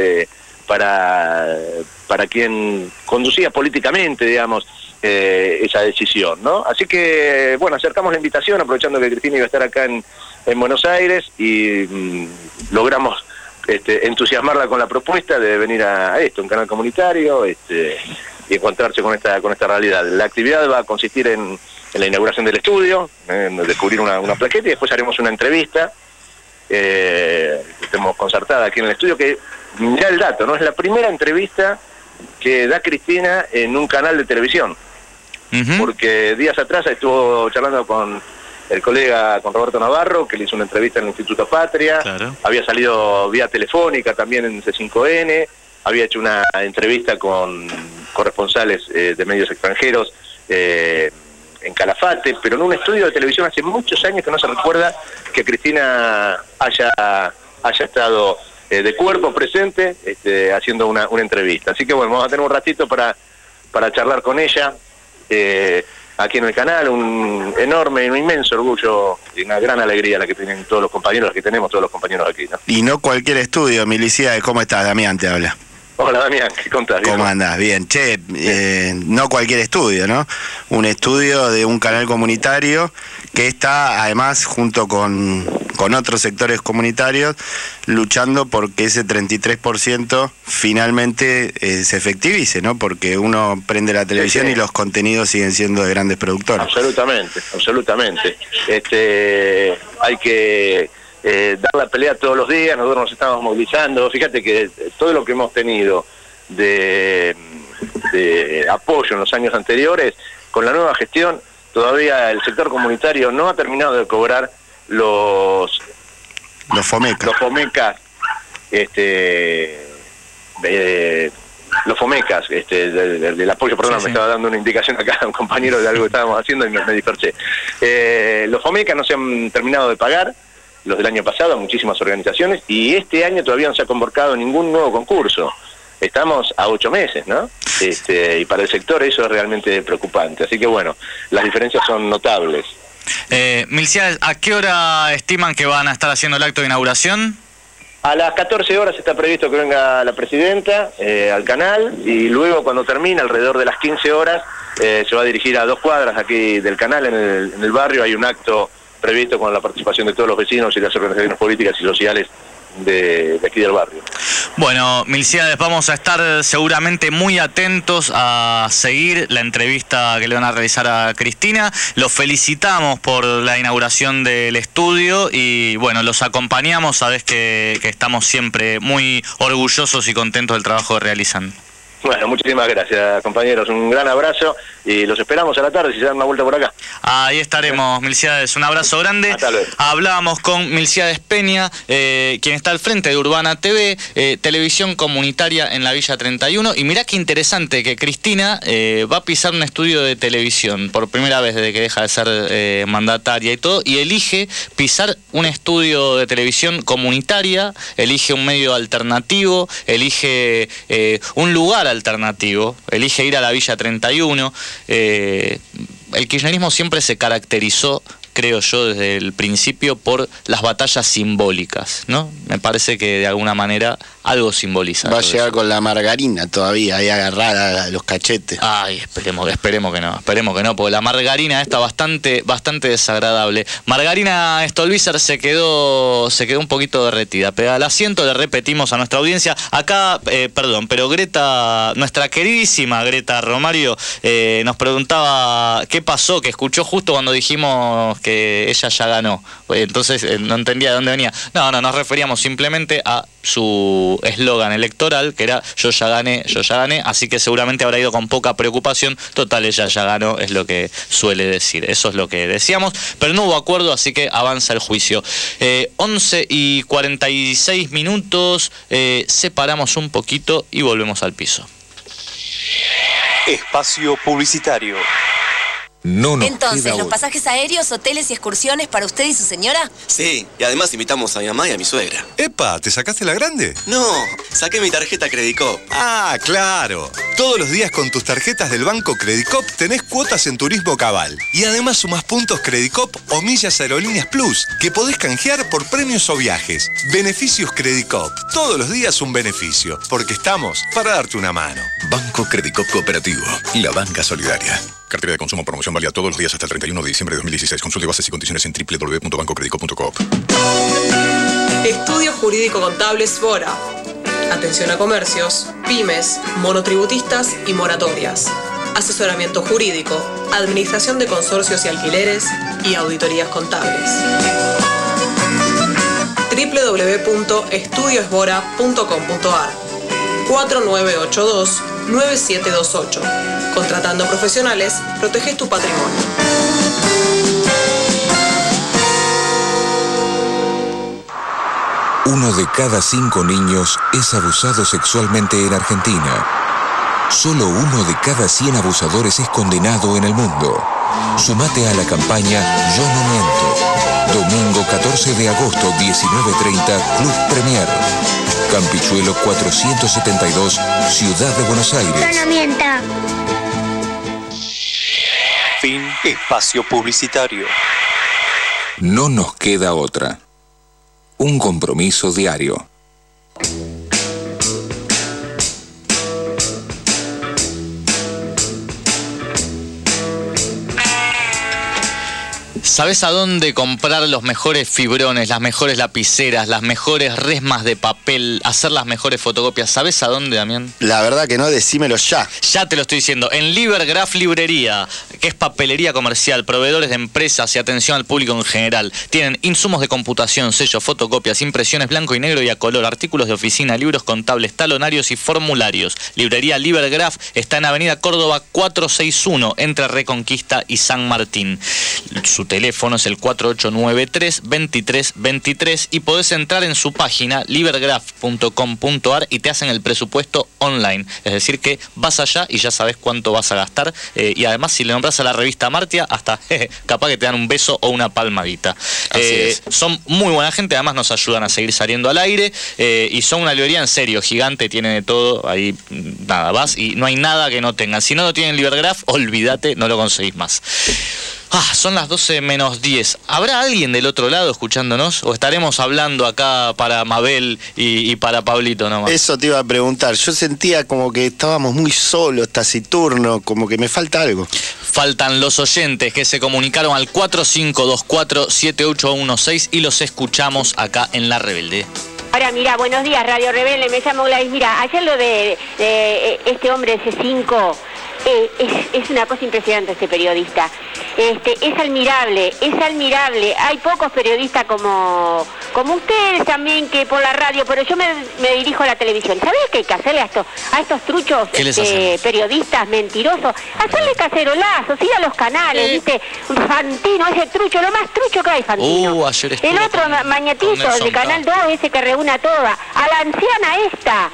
para quien conducía políticamente, digamos, esa decisión, ¿no? Así que, bueno, acercamos la invitación, aprovechando que Cristina iba a estar acá en Buenos Aires, y logramos entusiasmarla con la propuesta de venir a un canal comunitario, y encontrarse con esta realidad. La actividad va a consistir en la inauguración del estudio, en descubrir una plaqueta, y después haremos una entrevista que tenemos concertada aquí en el estudio, que, mirá el dato, ¿no? Es la primera entrevista que da Cristina en un canal de televisión. Porque días atrás estuvo charlando con el colega, con Roberto Navarro, que le hizo una entrevista en el Instituto Patria. Claro. Había salido vía telefónica también en C5N, había hecho una entrevista con corresponsales de medios extranjeros en Calafate, pero en un estudio de televisión hace muchos años que no se recuerda que Cristina haya estado de cuerpo presente haciendo una entrevista. Así que bueno, vamos a tener un ratito para charlar con ella aquí en el canal. Un enorme, un inmenso orgullo y una gran alegría la que tienen todos los compañeros, la que tenemos todos los compañeros aquí, ¿no? Y no cualquier estudio, Milicidades. ¿Cómo estás? Damián te habla. Hola Damián, ¿qué contás? ¿Cómo andás? Bien. Che, no cualquier estudio, ¿no? Un estudio de un canal comunitario que está además junto con otros sectores comunitarios luchando porque ese 33% finalmente se efectivice, ¿no? Porque uno prende la televisión y los contenidos siguen siendo de grandes productores. Absolutamente. Hay que dar la pelea todos los días. Nosotros nos estamos movilizando. Fíjate que todo lo que hemos tenido de apoyo en los años anteriores, con la nueva gestión, todavía el sector comunitario no ha terminado de cobrar los FOMECAS, del apoyo, perdón, me estaba dando una indicación acá a un compañero de algo que estábamos haciendo y me dispersé. Los FOMECAS no se han terminado de pagar, los del año pasado, muchísimas organizaciones, y este año todavía no se ha convocado ningún nuevo concurso. Estamos a 8 meses, ¿no? Y para el sector eso es realmente preocupante. Así que bueno, las diferencias son notables. Milicidades, ¿a qué hora estiman que van a estar haciendo el acto de inauguración? A las 14 horas está previsto que venga la presidenta al canal, y luego cuando termine, alrededor de las 15 horas, se va a dirigir a 2 cuadras aquí del canal, en el barrio. Hay un acto previsto con la participación de todos los vecinos y las organizaciones políticas y sociales de aquí del barrio. Bueno, Milicidades, vamos a estar seguramente muy atentos a seguir la entrevista que le van a realizar a Cristina. Los felicitamos por la inauguración del estudio y bueno, los acompañamos. Sabés que estamos siempre muy orgullosos y contentos del trabajo que realizan. Bueno, muchísimas gracias, compañeros. Un gran abrazo y los esperamos a la tarde si se dan una vuelta por acá. Ahí estaremos, Milicidades. Un abrazo grande. Hasta luego. Hablábamos con Milicidades Peña, quien está al frente de Urbana TV, televisión comunitaria en la Villa 31. Y mirá qué interesante que Cristina va a pisar un estudio de televisión por primera vez desde que deja de ser mandataria y todo, y elige pisar un estudio de televisión comunitaria, elige un medio alternativo, elige un lugar alternativo, elige ir a la Villa 31. El kirchnerismo siempre se caracterizó, creo yo, desde el principio por las batallas simbólicas, ¿no? Me parece que de alguna manera algo simboliza. Va a llegar con la margarina todavía ahí agarrada a los cachetes. Ay, esperemos que no, porque la margarina está bastante desagradable. Margarina Stolbizer se quedó un poquito derretida. Pega al asiento, le repetimos a nuestra audiencia. Acá, pero Greta, nuestra queridísima Greta Romario, nos preguntaba qué pasó, que escuchó justo cuando dijimos que ella ya ganó. Entonces no entendía de dónde venía. No, nos referíamos simplemente a su eslogan electoral, que era yo ya gané, así que seguramente habrá ido con poca preocupación. Total, ella ya ganó, es lo que suele decir. Eso es lo que decíamos, pero no hubo acuerdo, así que avanza el juicio. 11:46, separamos un poquito y volvemos al piso. Espacio publicitario. No nos Entonces, queda ¿los otra. pasajes aéreos, hoteles y excursiones para usted y su señora? Sí, y además invitamos a mi mamá y a mi suegra. ¡Epa! ¿Te sacaste la grande? No, saqué mi tarjeta Credicop. Ah, claro. Todos los días con tus tarjetas del banco Credicop tenés cuotas en Turismo Cabal. Y además sumás puntos Credicop o millas Aerolíneas Plus, que podés canjear por premios o viajes. Beneficios Credicop. Todos los días un beneficio, porque estamos para darte una mano. Banco Credicop Cooperativo, la banca solidaria. Cartera de consumo, promoción válida todos los días hasta el 31 de diciembre de 2016. Consulte bases y condiciones en www.bancocredicop.coop. Estudio Jurídico Contable Sbora. Atención a comercios, pymes, monotributistas y moratorias. Asesoramiento jurídico, administración de consorcios y alquileres y auditorías contables. www.estudiosbora.com.ar 4982-9728. Contratando profesionales, proteges tu patrimonio. Uno de cada 5 niños es abusado sexualmente en Argentina. Solo uno de cada 100 abusadores es condenado en el mundo. Sumate a la campaña Yo no miento. Domingo 14 de agosto, 19:30, Club Premier. Campichuelo 472, Ciudad de Buenos Aires. Yo no miento. Fin espacio publicitario. No nos queda otra. Un compromiso diario. ¿Sabés a dónde comprar los mejores fibrones, las mejores lapiceras, las mejores resmas de papel, hacer las mejores fotocopias? ¿Sabés a dónde, Damián? La verdad que no, decímelo ya. Ya te lo estoy diciendo. En Libergraph Librería, que es papelería comercial, proveedores de empresas y atención al público en general. Tienen insumos de computación, sellos, fotocopias, impresiones blanco y negro y a color, artículos de oficina, libros contables, talonarios y formularios. Librería Libergraph está en Avenida Córdoba 461, entre Reconquista y San Martín. Su teléfono es el 4893-2323 y podés entrar en su página libergraph.com.ar y te hacen el presupuesto online. Es decir que vas allá y ya sabes cuánto vas a gastar y además si le nombras a la revista Martia hasta capaz que te dan un beso o una palmadita. Son muy buena gente, además nos ayudan a seguir saliendo al aire y son una librería en serio, gigante, tienen de todo, ahí nada, vas y no hay nada que no tengan. Si no lo tienen Libergraph, olvídate, no lo conseguís más. Son las 12:10. ¿Habrá alguien del otro lado escuchándonos? ¿O estaremos hablando acá para Mabel y para Pablito nomás? Eso te iba a preguntar. Yo sentía como que estábamos muy solos, taciturnos, como que me falta algo. Faltan los oyentes que se comunicaron al 4524-7816 y los escuchamos acá en La Rebelde. Ahora, mira, buenos días, Radio Rebelde, me llamo Gladys. Mira, ayer lo de este hombre de C5, es una cosa impresionante este periodista. Es admirable. Hay pocos periodistas como ustedes también que por la radio, pero yo me dirijo a la televisión. ¿Sabés qué hay que hacerle a estos truchos periodistas mentirosos? Hacerle cacerolazos, ir a los canales, ¿viste? Fantino, ese trucho, lo más trucho que hay, Fantino. El otro Mañetito, el de Canal 2, ese que reúne a toda. A la anciana esta,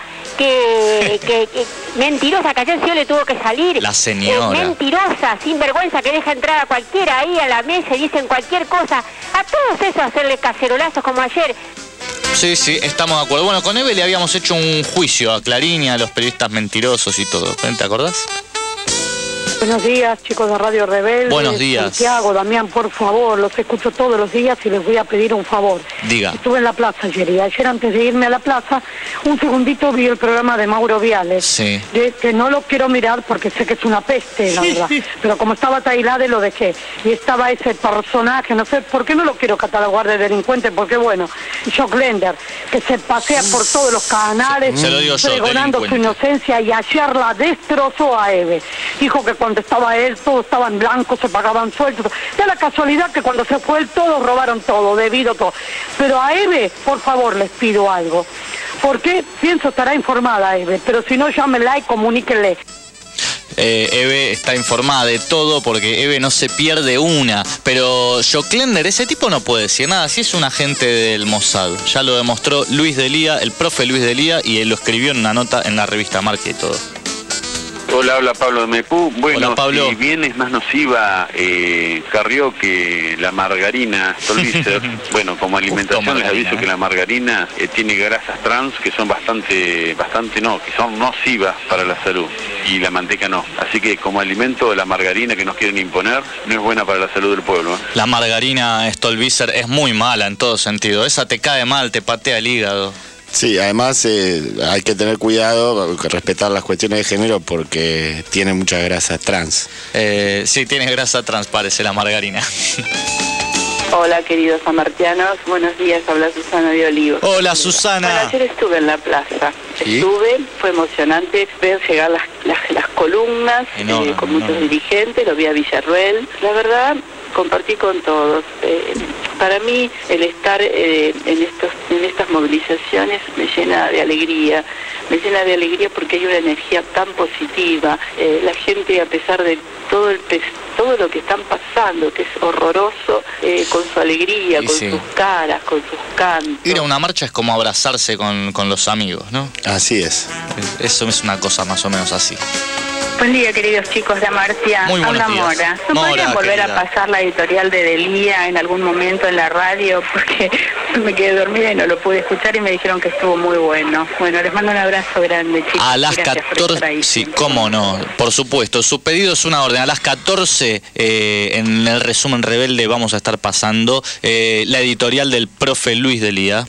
que mentirosa, que ayer sí le tuvo que salir. La señora. Mentirosa, sinvergüenza, que deja entrar a cualquiera ahí a la mesa y dicen cualquier cosa. A todos esos hacerle cacerolazos como ayer. Sí, estamos de acuerdo. Bueno, con Eve le habíamos hecho un juicio a Clarín y a los periodistas mentirosos y todo. ¿Te acordás? Buenos días, chicos de Radio Rebelde. Buenos días. Santiago, Damián, por favor, los escucho todos los días y les voy a pedir un favor. Diga. Estuve en la plaza ayer y ayer antes de irme a la plaza, un segundito vi el programa de Mauro Viales. Sí. Que no lo quiero mirar porque sé que es una peste, la verdad. Pero como estaba Tailade lo dejé. Y estaba ese personaje, no sé, ¿por qué no lo quiero catalogar de delincuente? Porque bueno, Jock Lender, que se pasea por todos los canales, se lo digo yo, pregonando su inocencia y ayer la destrozó a Eve. Dijo que cuando estaba él, todos estaban blancos, se pagaban sueltos. Da la casualidad que cuando se fue él, todos robaron todo, debido todo. Pero a Eve, por favor, les pido algo. Porque pienso estará informada Eve, pero si no, llámenla y comuníquenle. Eve está informada de todo porque Eve no se pierde una. Pero Jock Lender, ese tipo no puede decir nada. Si es un agente del Mossad. Ya lo demostró Luis Delía, el profe Luis Delía, y él lo escribió en una nota en la revista Marca y todo. Hola, habla Pablo de Mepú. Bueno, hola, Pablo. Si bien es más nociva Carrió que la margarina Stolbizer, bueno, como alimentación les aviso que la margarina tiene grasas trans que son que son nocivas para la salud, y la manteca no. Así que como alimento, la margarina que nos quieren imponer no es buena para la salud del pueblo. La margarina Stolbizer es muy mala en todo sentido. Esa te cae mal, te patea el hígado. Sí, además hay que tener cuidado, respetar las cuestiones de género porque tiene mucha grasa trans. Sí, tiene grasa trans, parece la margarina. Hola, queridos sanmartianos, buenos días, habla Susana de Olivo. Hola, Susana. Bueno, ayer estuve en la plaza, ¿sí? Fue emocionante ver llegar las columnas con muchos dirigentes, lo vi a Villarruel, la verdad compartí con todos. Para mí el estar en estas movilizaciones me llena de alegría porque hay una energía tan positiva. La gente, a pesar de todo lo que están pasando, que es horroroso, con su alegría, con sus caras, con sus cantos. Ir a una marcha es como abrazarse con los amigos, ¿no? Así es. Eso es una cosa más o menos así. Buen día, queridos chicos de Amartya. Muy buenos días. Mora. ¿No podrían volver a pasar la editorial de Delía en algún momento en la radio? Porque me quedé dormida y no lo pude escuchar y me dijeron que estuvo muy bueno. Bueno, les mando un abrazo grande, chicos. A las 14, sí, cómo no, por supuesto. Su pedido es una orden. A las 14, en el resumen rebelde, vamos a estar pasando la editorial del profe Luis Delía.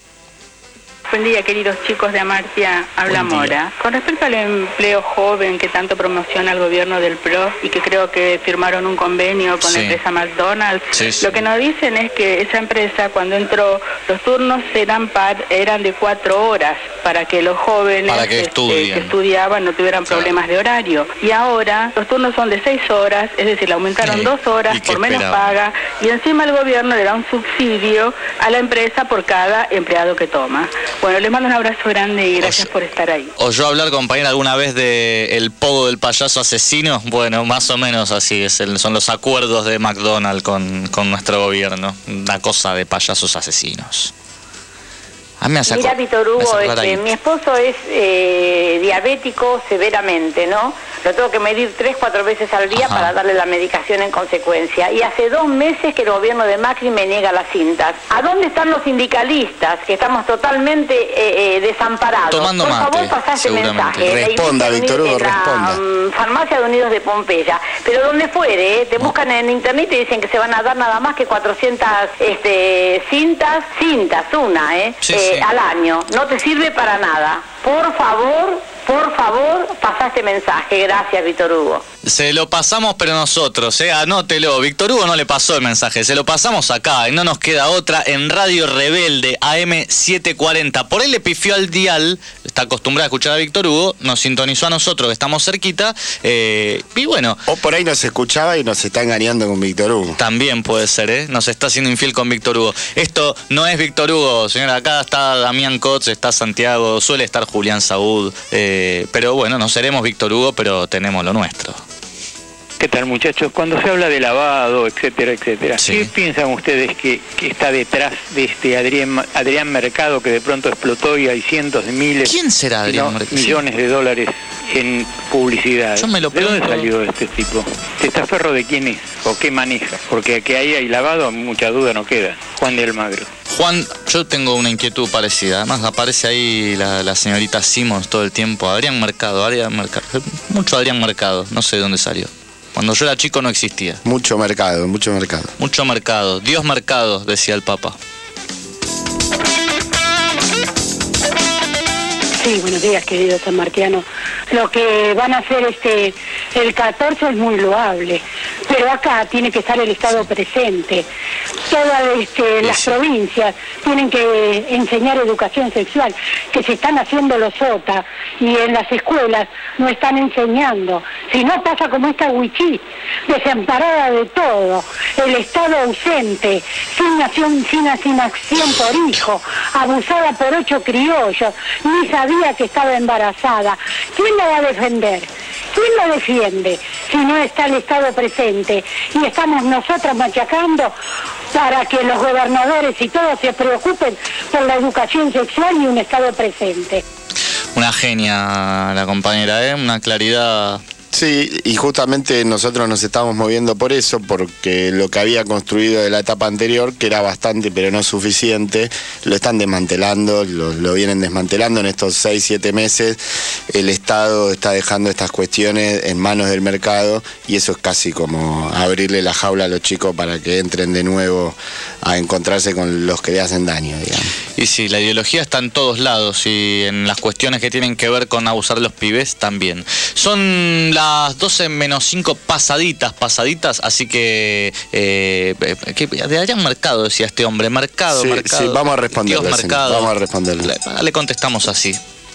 Buen día, queridos chicos de Amartya, habla Mora. Con respecto al empleo joven que tanto promociona el gobierno del PRO y que creo que firmaron un convenio con la empresa McDonald's, lo que nos dicen es que esa empresa, cuando entró, los turnos eran de 4 horas para que los jóvenes que estudiaban no tuvieran problemas de horario. Y ahora los turnos son de 6 horas, es decir, le aumentaron 2 horas por menos paga, y encima el gobierno le da un subsidio a la empresa por cada empleado que toma. Bueno, les mando un abrazo grande y gracias por estar ahí. ¿Oyó hablar, compañera, alguna vez de el pogo del payaso asesino? Bueno, más o menos así son los acuerdos de McDonald's con nuestro gobierno. Una cosa de payasos asesinos. Mira, Víctor Hugo, mi esposo es diabético severamente, ¿no? Lo tengo que medir 3-4 veces al día para darle la medicación en consecuencia. Y hace 2 meses que el gobierno de Macri me niega las cintas. ¿A dónde están los sindicalistas? Que estamos totalmente desamparados. Tomando Por mate, favor, pasá ese mensaje. Responda, Víctor Hugo, responda. Farmacia de Unidos de Pompeya. Pero donde fuere, te buscan en internet y te dicen que se van a dar nada más que 400 cintas, al año. No te sirve para nada. Por favor, pasá este mensaje. Gracias, Víctor Hugo. Se lo pasamos, pero nosotros, anótelo. Víctor Hugo no le pasó el mensaje, se lo pasamos acá y no nos queda otra en Radio Rebelde AM 740. Por él le pifió al dial, está acostumbrado a escuchar a Víctor Hugo, nos sintonizó a nosotros que estamos cerquita, y bueno. O por ahí nos escuchaba y nos está engañando con Víctor Hugo. También puede ser, nos está haciendo infiel con Víctor Hugo. Esto no es Víctor Hugo, señora, acá está Damián Cotz, está Santiago, suele estar Julián Saúd, pero bueno, no seremos Víctor Hugo, pero tenemos lo nuestro. ¿Qué tal, muchachos? Cuando se habla de lavado, etcétera, ¿qué piensan ustedes que está detrás de este Adrián Mercado que de pronto explotó y hay cientos de miles, ¿quién será Adrián Mercado? Millones de dólares en publicidad? Yo me lo pregunto. ¿De dónde salió este tipo? ¿Testaferro de quién es? ¿O qué maneja? Porque que ahí hay lavado, mucha duda no queda. Juan de Almagro. Juan, yo tengo una inquietud parecida. Además aparece ahí la señorita Simons todo el tiempo. Adrián Mercado. Mucho Adrián Mercado. No sé de dónde salió. Cuando yo era chico no existía. Mucho mercado. Mucho mercado. Dios mercado, decía el Papa. Sí, buenos días, querido sanmartiano. Lo que van a hacer el 14 es muy loable, pero acá tiene que estar el Estado presente. Todas las provincias tienen que enseñar educación sexual, que se están haciendo los OTA y en las escuelas no están enseñando. Si no pasa como esta Huichí, desamparada de todo, el Estado ausente, sin acción por hijo, abusada por 8 criollos, ni sabía que estaba embarazada. ¿Quién la va a defender? ¿Quién la defiende si no está el Estado presente? Y estamos nosotros machacando para que los gobernadores y todos se preocupen por la educación sexual y un Estado presente. Una genia la compañera, una claridad. Sí, y justamente nosotros nos estamos moviendo por eso, porque lo que había construido de la etapa anterior, que era bastante pero no suficiente, lo están desmantelando, lo vienen desmantelando en estos 6-7 meses. El Estado está dejando estas cuestiones en manos del mercado y eso es casi como abrirle la jaula a los chicos para que entren de nuevo a encontrarse con los que le hacen daño, digamos. Y sí, la ideología está en todos lados y en las cuestiones que tienen que ver con abusar de los pibes también. Son las 12:05 pasaditas, así que de Adrián Mercado, decía este hombre, Mercado. Sí, vamos a responderle. Dios Mercado. Vamos a responderle. Le contestamos así.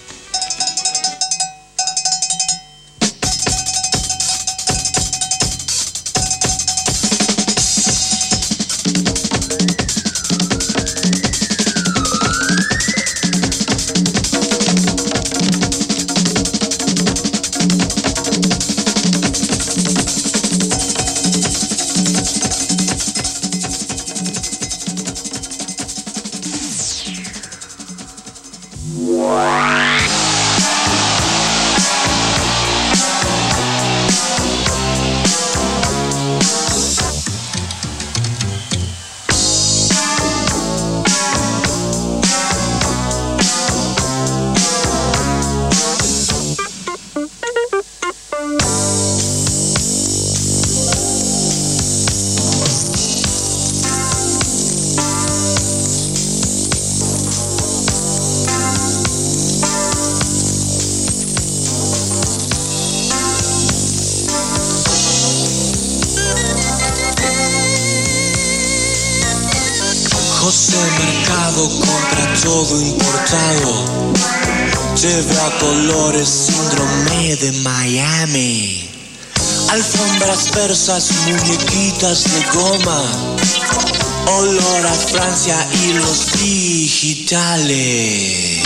José Mercado compra todo importado, lleve a colores síndrome de Miami, alfombras persas, muñequitas de goma, olor a Francia y los digitales.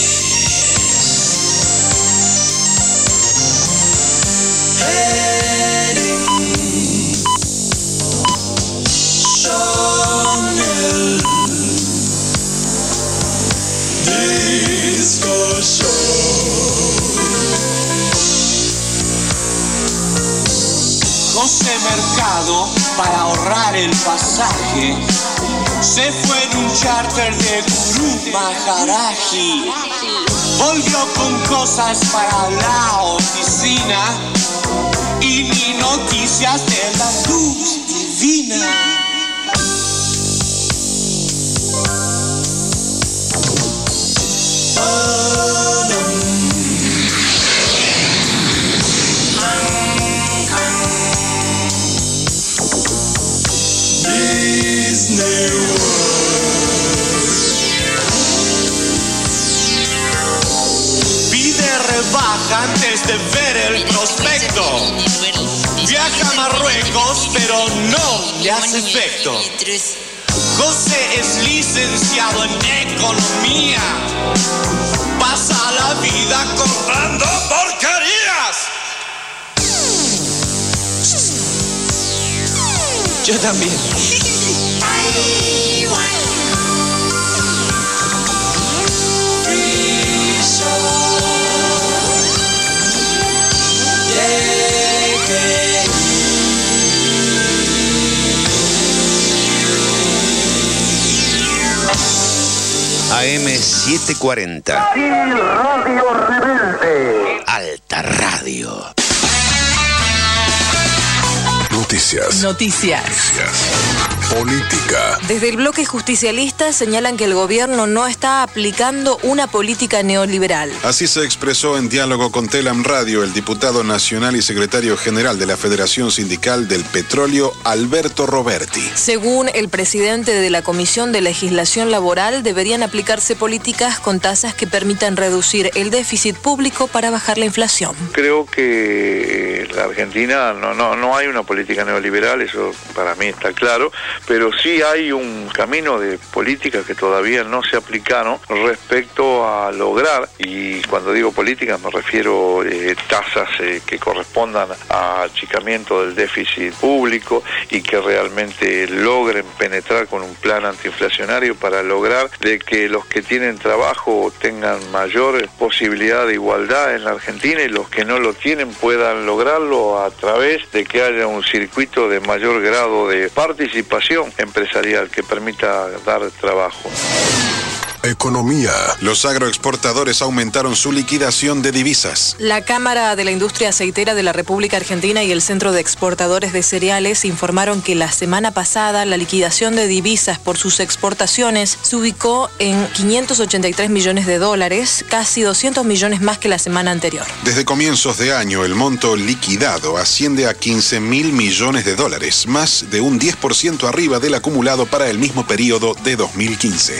José Mercado, para ahorrar el pasaje, se fue en un charter de Gurú Maharaji. Volvió con cosas para la oficina y ni noticias de la luz divina. Pide rebaja antes de ver el prospecto. Viaja a Marruecos, pero no le hace efecto. José es licenciado en economía. Pasa la vida comprando porquerías. Yo también. AM 740. Radio Rebelde. Alta Radio. Noticias. Política. Desde el bloque justicialista señalan que el gobierno no está aplicando una política neoliberal. Así se expresó en diálogo con Telam Radio el diputado nacional y secretario general de la Federación Sindical del Petróleo, Alberto Roberti. Según el presidente de la Comisión de Legislación Laboral, deberían aplicarse políticas con tasas que permitan reducir el déficit público para bajar la inflación. Creo que la Argentina no hay una política neoliberal, eso para mí está claro, pero sí hay un camino de políticas que todavía no se aplicaron respecto a lograr, y cuando digo políticas me refiero tasas que correspondan a achicamiento del déficit público y que realmente logren penetrar con un plan antiinflacionario para lograr de que los que tienen trabajo tengan mayor posibilidad de igualdad en la Argentina y los que no lo tienen puedan lograrlo a través de que haya un circuito de mayor grado de participación empresarial que permita dar trabajo. Economía. Los agroexportadores aumentaron su liquidación de divisas. La Cámara de la Industria Aceitera de la República Argentina y el Centro de Exportadores de Cereales informaron que la semana pasada la liquidación de divisas por sus exportaciones se ubicó en $583 millones, casi 200 millones más que la semana anterior. Desde comienzos de año, el monto liquidado asciende a $15.000 millones, más de un 10% arriba del acumulado para el mismo periodo de 2015.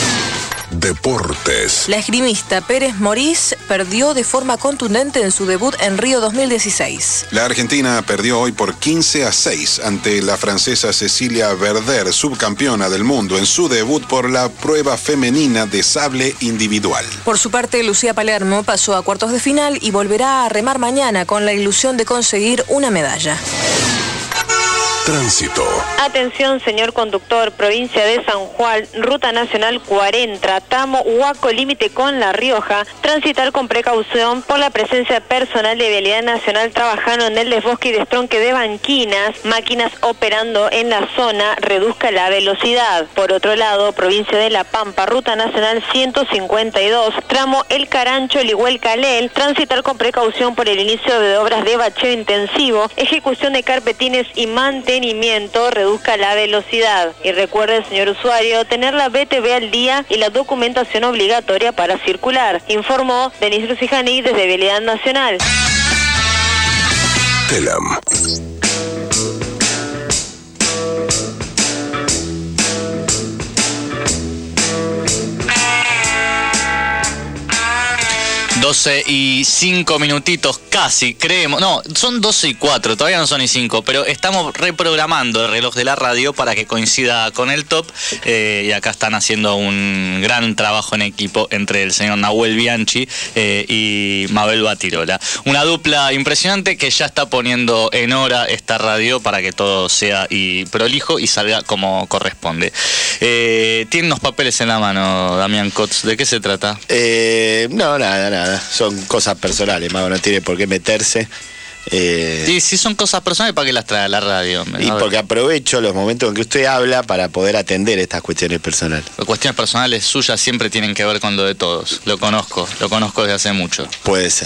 Deportes. La esgrimista Pérez Morís perdió de forma contundente en su debut en Río 2016. La Argentina perdió hoy por 15-6 ante la francesa Cecilia Verder, subcampeona del mundo, en su debut por la prueba femenina de sable individual. Por su parte, Lucía Palermo pasó a cuartos de final y volverá a remar mañana con la ilusión de conseguir una medalla. Tránsito. Atención, señor conductor, provincia de San Juan, ruta nacional 40, tramo Huaco, límite con La Rioja. Transitar con precaución por la presencia personal de Vialidad Nacional trabajando en el desbosque y destronque de banquinas, máquinas operando en la zona, reduzca la velocidad. Por otro lado, provincia de La Pampa, ruta nacional 152, tramo El Carancho, Ligüel Calel, transitar con precaución por el inicio de obras de bacheo intensivo, ejecución de carpetines y mantenimiento, reduzca la velocidad. Y recuerde, señor usuario, tener la BTV al día y la documentación obligatoria para circular. Informó Denis Lucijani desde Vialidad Nacional. Telam. Doce y 5 minutitos casi, creemos. No, son 12 y 4, todavía no son ni 5, pero estamos reprogramando el reloj de la radio para que coincida con el top. Y acá están haciendo un gran trabajo en equipo entre el señor Nahuel Bianchi y Mabel Batirola. Una dupla impresionante que ya está poniendo en hora esta radio para que todo sea y prolijo y salga como corresponde. Tiene unos papeles en la mano, Damián Kotz. ¿De qué se trata? No, nada. Son cosas personales, Mago, no tiene por qué meterse. Sí, si son cosas personales, ¿para qué las trae a la radio? Y porque aprovecho los momentos en que usted habla para poder atender estas cuestiones personales. Las cuestiones personales suyas siempre tienen que ver con lo de todos. Lo conozco desde hace mucho. Puede ser.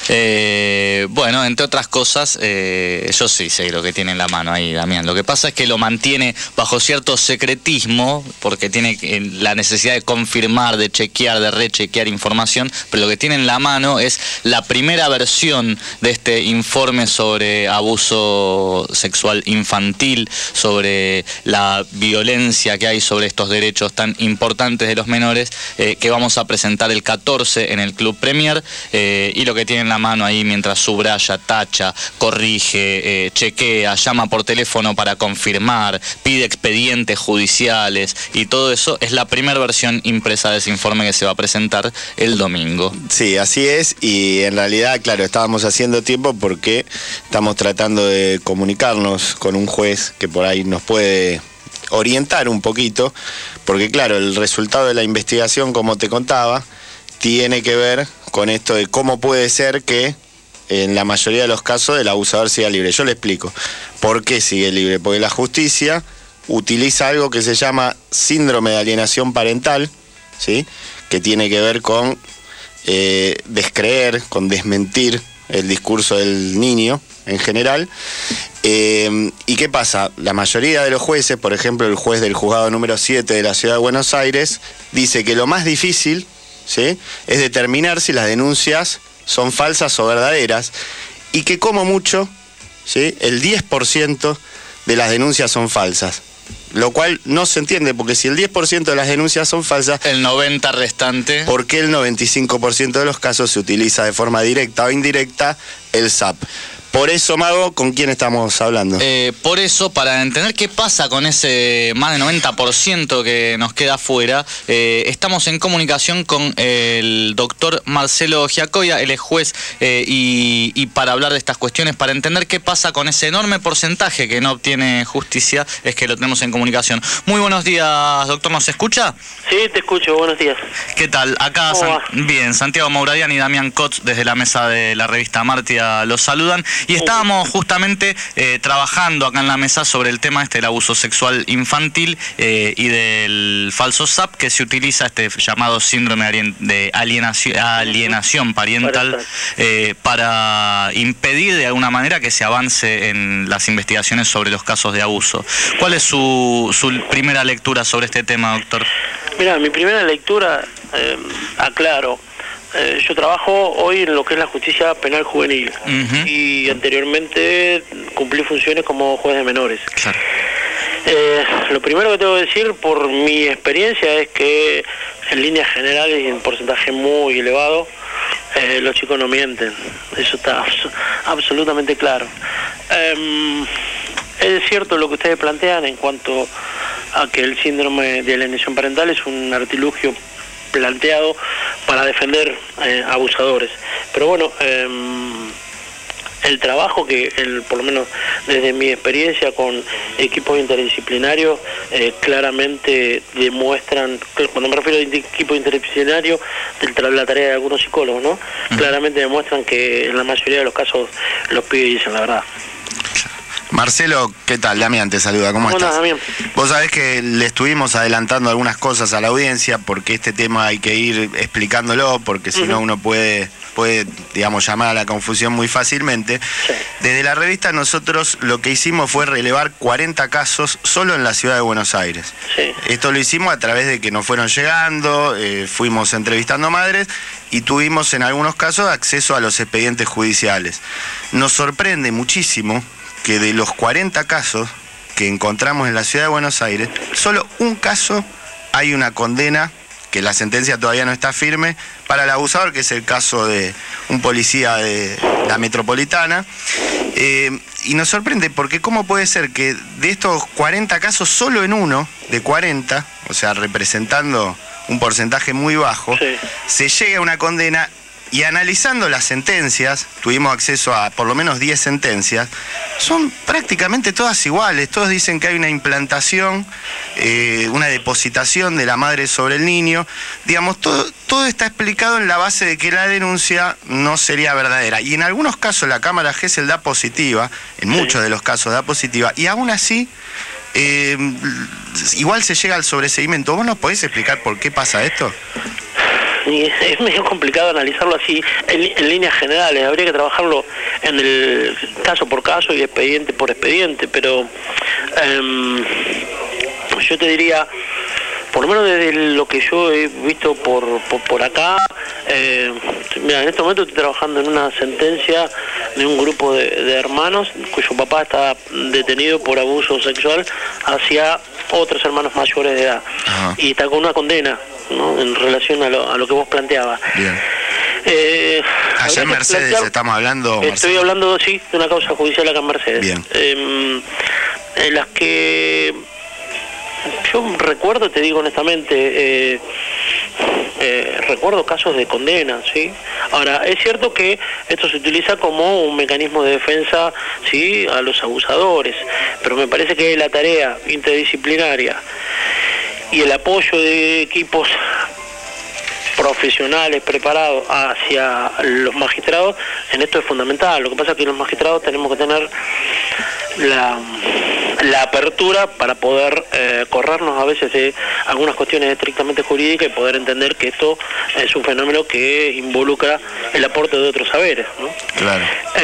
Bueno, entre otras cosas, yo sí sé lo que tiene en la mano ahí, Damián. Lo que pasa es que lo mantiene bajo cierto secretismo, porque tiene la necesidad de confirmar, de chequear, de rechequear información, pero lo que tiene en la mano es la primera versión de este informe sobre abuso sexual infantil, sobre la violencia que hay sobre estos derechos tan importantes de los menores, que vamos a presentar el 14 en el Club Premier, y lo que tiene en la mano ahí mientras subraya, tacha, corrige, chequea, llama por teléfono para confirmar, pide expedientes judiciales y todo eso, es la primera versión impresa de ese informe que se va a presentar el domingo. Sí, así es, y en realidad, claro, estábamos haciendo tiempo porque estamos tratando de comunicarnos con un juez que por ahí nos puede orientar un poquito, porque claro, el resultado de la investigación, como te contaba, tiene que ver con esto de cómo puede ser que en la mayoría de los casos el abusador siga libre. Yo le explico por qué sigue libre, porque la justicia utiliza algo que se llama síndrome de alienación parental, ¿sí? Que tiene que ver con descreer, con desmentir el discurso del niño en general. ¿Y qué pasa? La mayoría de los jueces, por ejemplo el juez del juzgado número 7 de la Ciudad de Buenos Aires, dice que lo más difícil, ¿sí?, es determinar si las denuncias son falsas o verdaderas, y que como mucho, ¿sí?, el 10% de las denuncias son falsas. Lo cual no se entiende, porque si el 10% de las denuncias son falsas, el 90% restante, ¿por qué el 95% de los casos se utiliza de forma directa o indirecta el SAP? Por eso, Mago, ¿con quién estamos hablando? Por eso, para entender qué pasa con ese más de 90% que nos queda afuera, estamos en comunicación con el doctor Marcelo Giacoia, él es juez, y para hablar de estas cuestiones, para entender qué pasa con ese enorme porcentaje que no obtiene justicia, es que lo tenemos en comunicación. Muy buenos días, doctor, ¿nos escucha? Sí, te escucho, buenos días. ¿Qué tal? Acá, bien, Santiago Mouradian y Damián Kotz, desde la mesa de la revista Amartya, los saludan. Y estábamos justamente trabajando acá en la mesa sobre el tema del abuso sexual infantil y del falso SAP, que se utiliza este llamado síndrome de alienación parental para impedir de alguna manera que se avance en las investigaciones sobre los casos de abuso. ¿Cuál es su primera lectura sobre este tema, doctor? Mira, mi primera lectura, aclaro, yo trabajo hoy en lo que es la justicia penal juvenil y anteriormente cumplí funciones como juez de menores. Claro. Lo primero que tengo que decir por mi experiencia es que en líneas generales y en porcentaje muy elevado los chicos no mienten, eso está absolutamente claro. Es cierto lo que ustedes plantean en cuanto a que el síndrome de alienación parental es un artilugio planteado para defender abusadores, pero bueno, el trabajo que por lo menos desde mi experiencia con equipos interdisciplinarios claramente demuestran, cuando me refiero a equipos interdisciplinarios, la tarea de algunos psicólogos, ¿no? Claramente demuestran que en la mayoría de los casos los pibes dicen la verdad. Marcelo, ¿qué tal? Damián te saluda, ¿cómo estás? Damián. Vos sabés que le estuvimos adelantando algunas cosas a la audiencia porque este tema hay que ir explicándolo porque si no uno puede, digamos, llamar a la confusión muy fácilmente. Sí. Desde la revista nosotros lo que hicimos fue relevar 40 casos solo en la ciudad de Buenos Aires. Sí. Esto lo hicimos a través de que nos fueron llegando, fuimos entrevistando madres y tuvimos en algunos casos acceso a los expedientes judiciales. Nos sorprende muchísimo que de los 40 casos que encontramos en la ciudad de Buenos Aires, solo un caso hay una condena, que la sentencia todavía no está firme, para el abusador, que es el caso de un policía de la Metropolitana. Y nos sorprende porque cómo puede ser que de estos 40 casos, solo en uno de 40, o sea, representando un porcentaje muy bajo, se llegue a una condena. Y analizando las sentencias, tuvimos acceso a por lo menos 10 sentencias, son prácticamente todas iguales. Todos dicen que hay una implantación, una depositación de la madre sobre el niño. Digamos, todo está explicado en la base de que la denuncia no sería verdadera. Y en algunos casos la Cámara Gesell da positiva, en muchos de los casos da positiva, y aún así igual se llega al sobreseimiento. ¿Vos nos podés explicar por qué pasa esto? Y es medio complicado analizarlo así en líneas generales, habría que trabajarlo en el caso por caso y expediente por expediente, pero yo te diría, por lo menos desde lo que yo he visto por acá, mira, en este momento estoy trabajando en una sentencia de un grupo de hermanos cuyo papá está detenido por abuso sexual hacia otros hermanos mayores de edad. Ajá. Y está con una condena, ¿no? En relación a lo que vos planteabas. Bien. Allá en Mercedes estamos hablando, Marcelo. Estoy hablando, sí, de una causa judicial acá en Mercedes. Bien. En las que yo recuerdo, te digo honestamente, recuerdo casos de condena, ¿sí? Ahora, es cierto que esto se utiliza como un mecanismo de defensa, ¿sí?, a los abusadores, pero me parece que la tarea interdisciplinaria y el apoyo de equipos profesionales preparados hacia los magistrados en esto es fundamental. Lo que pasa es que los magistrados tenemos que tener la apertura para poder corrernos a veces de algunas cuestiones estrictamente jurídicas y poder entender que esto es un fenómeno que involucra el aporte de otros saberes, ¿no? Claro.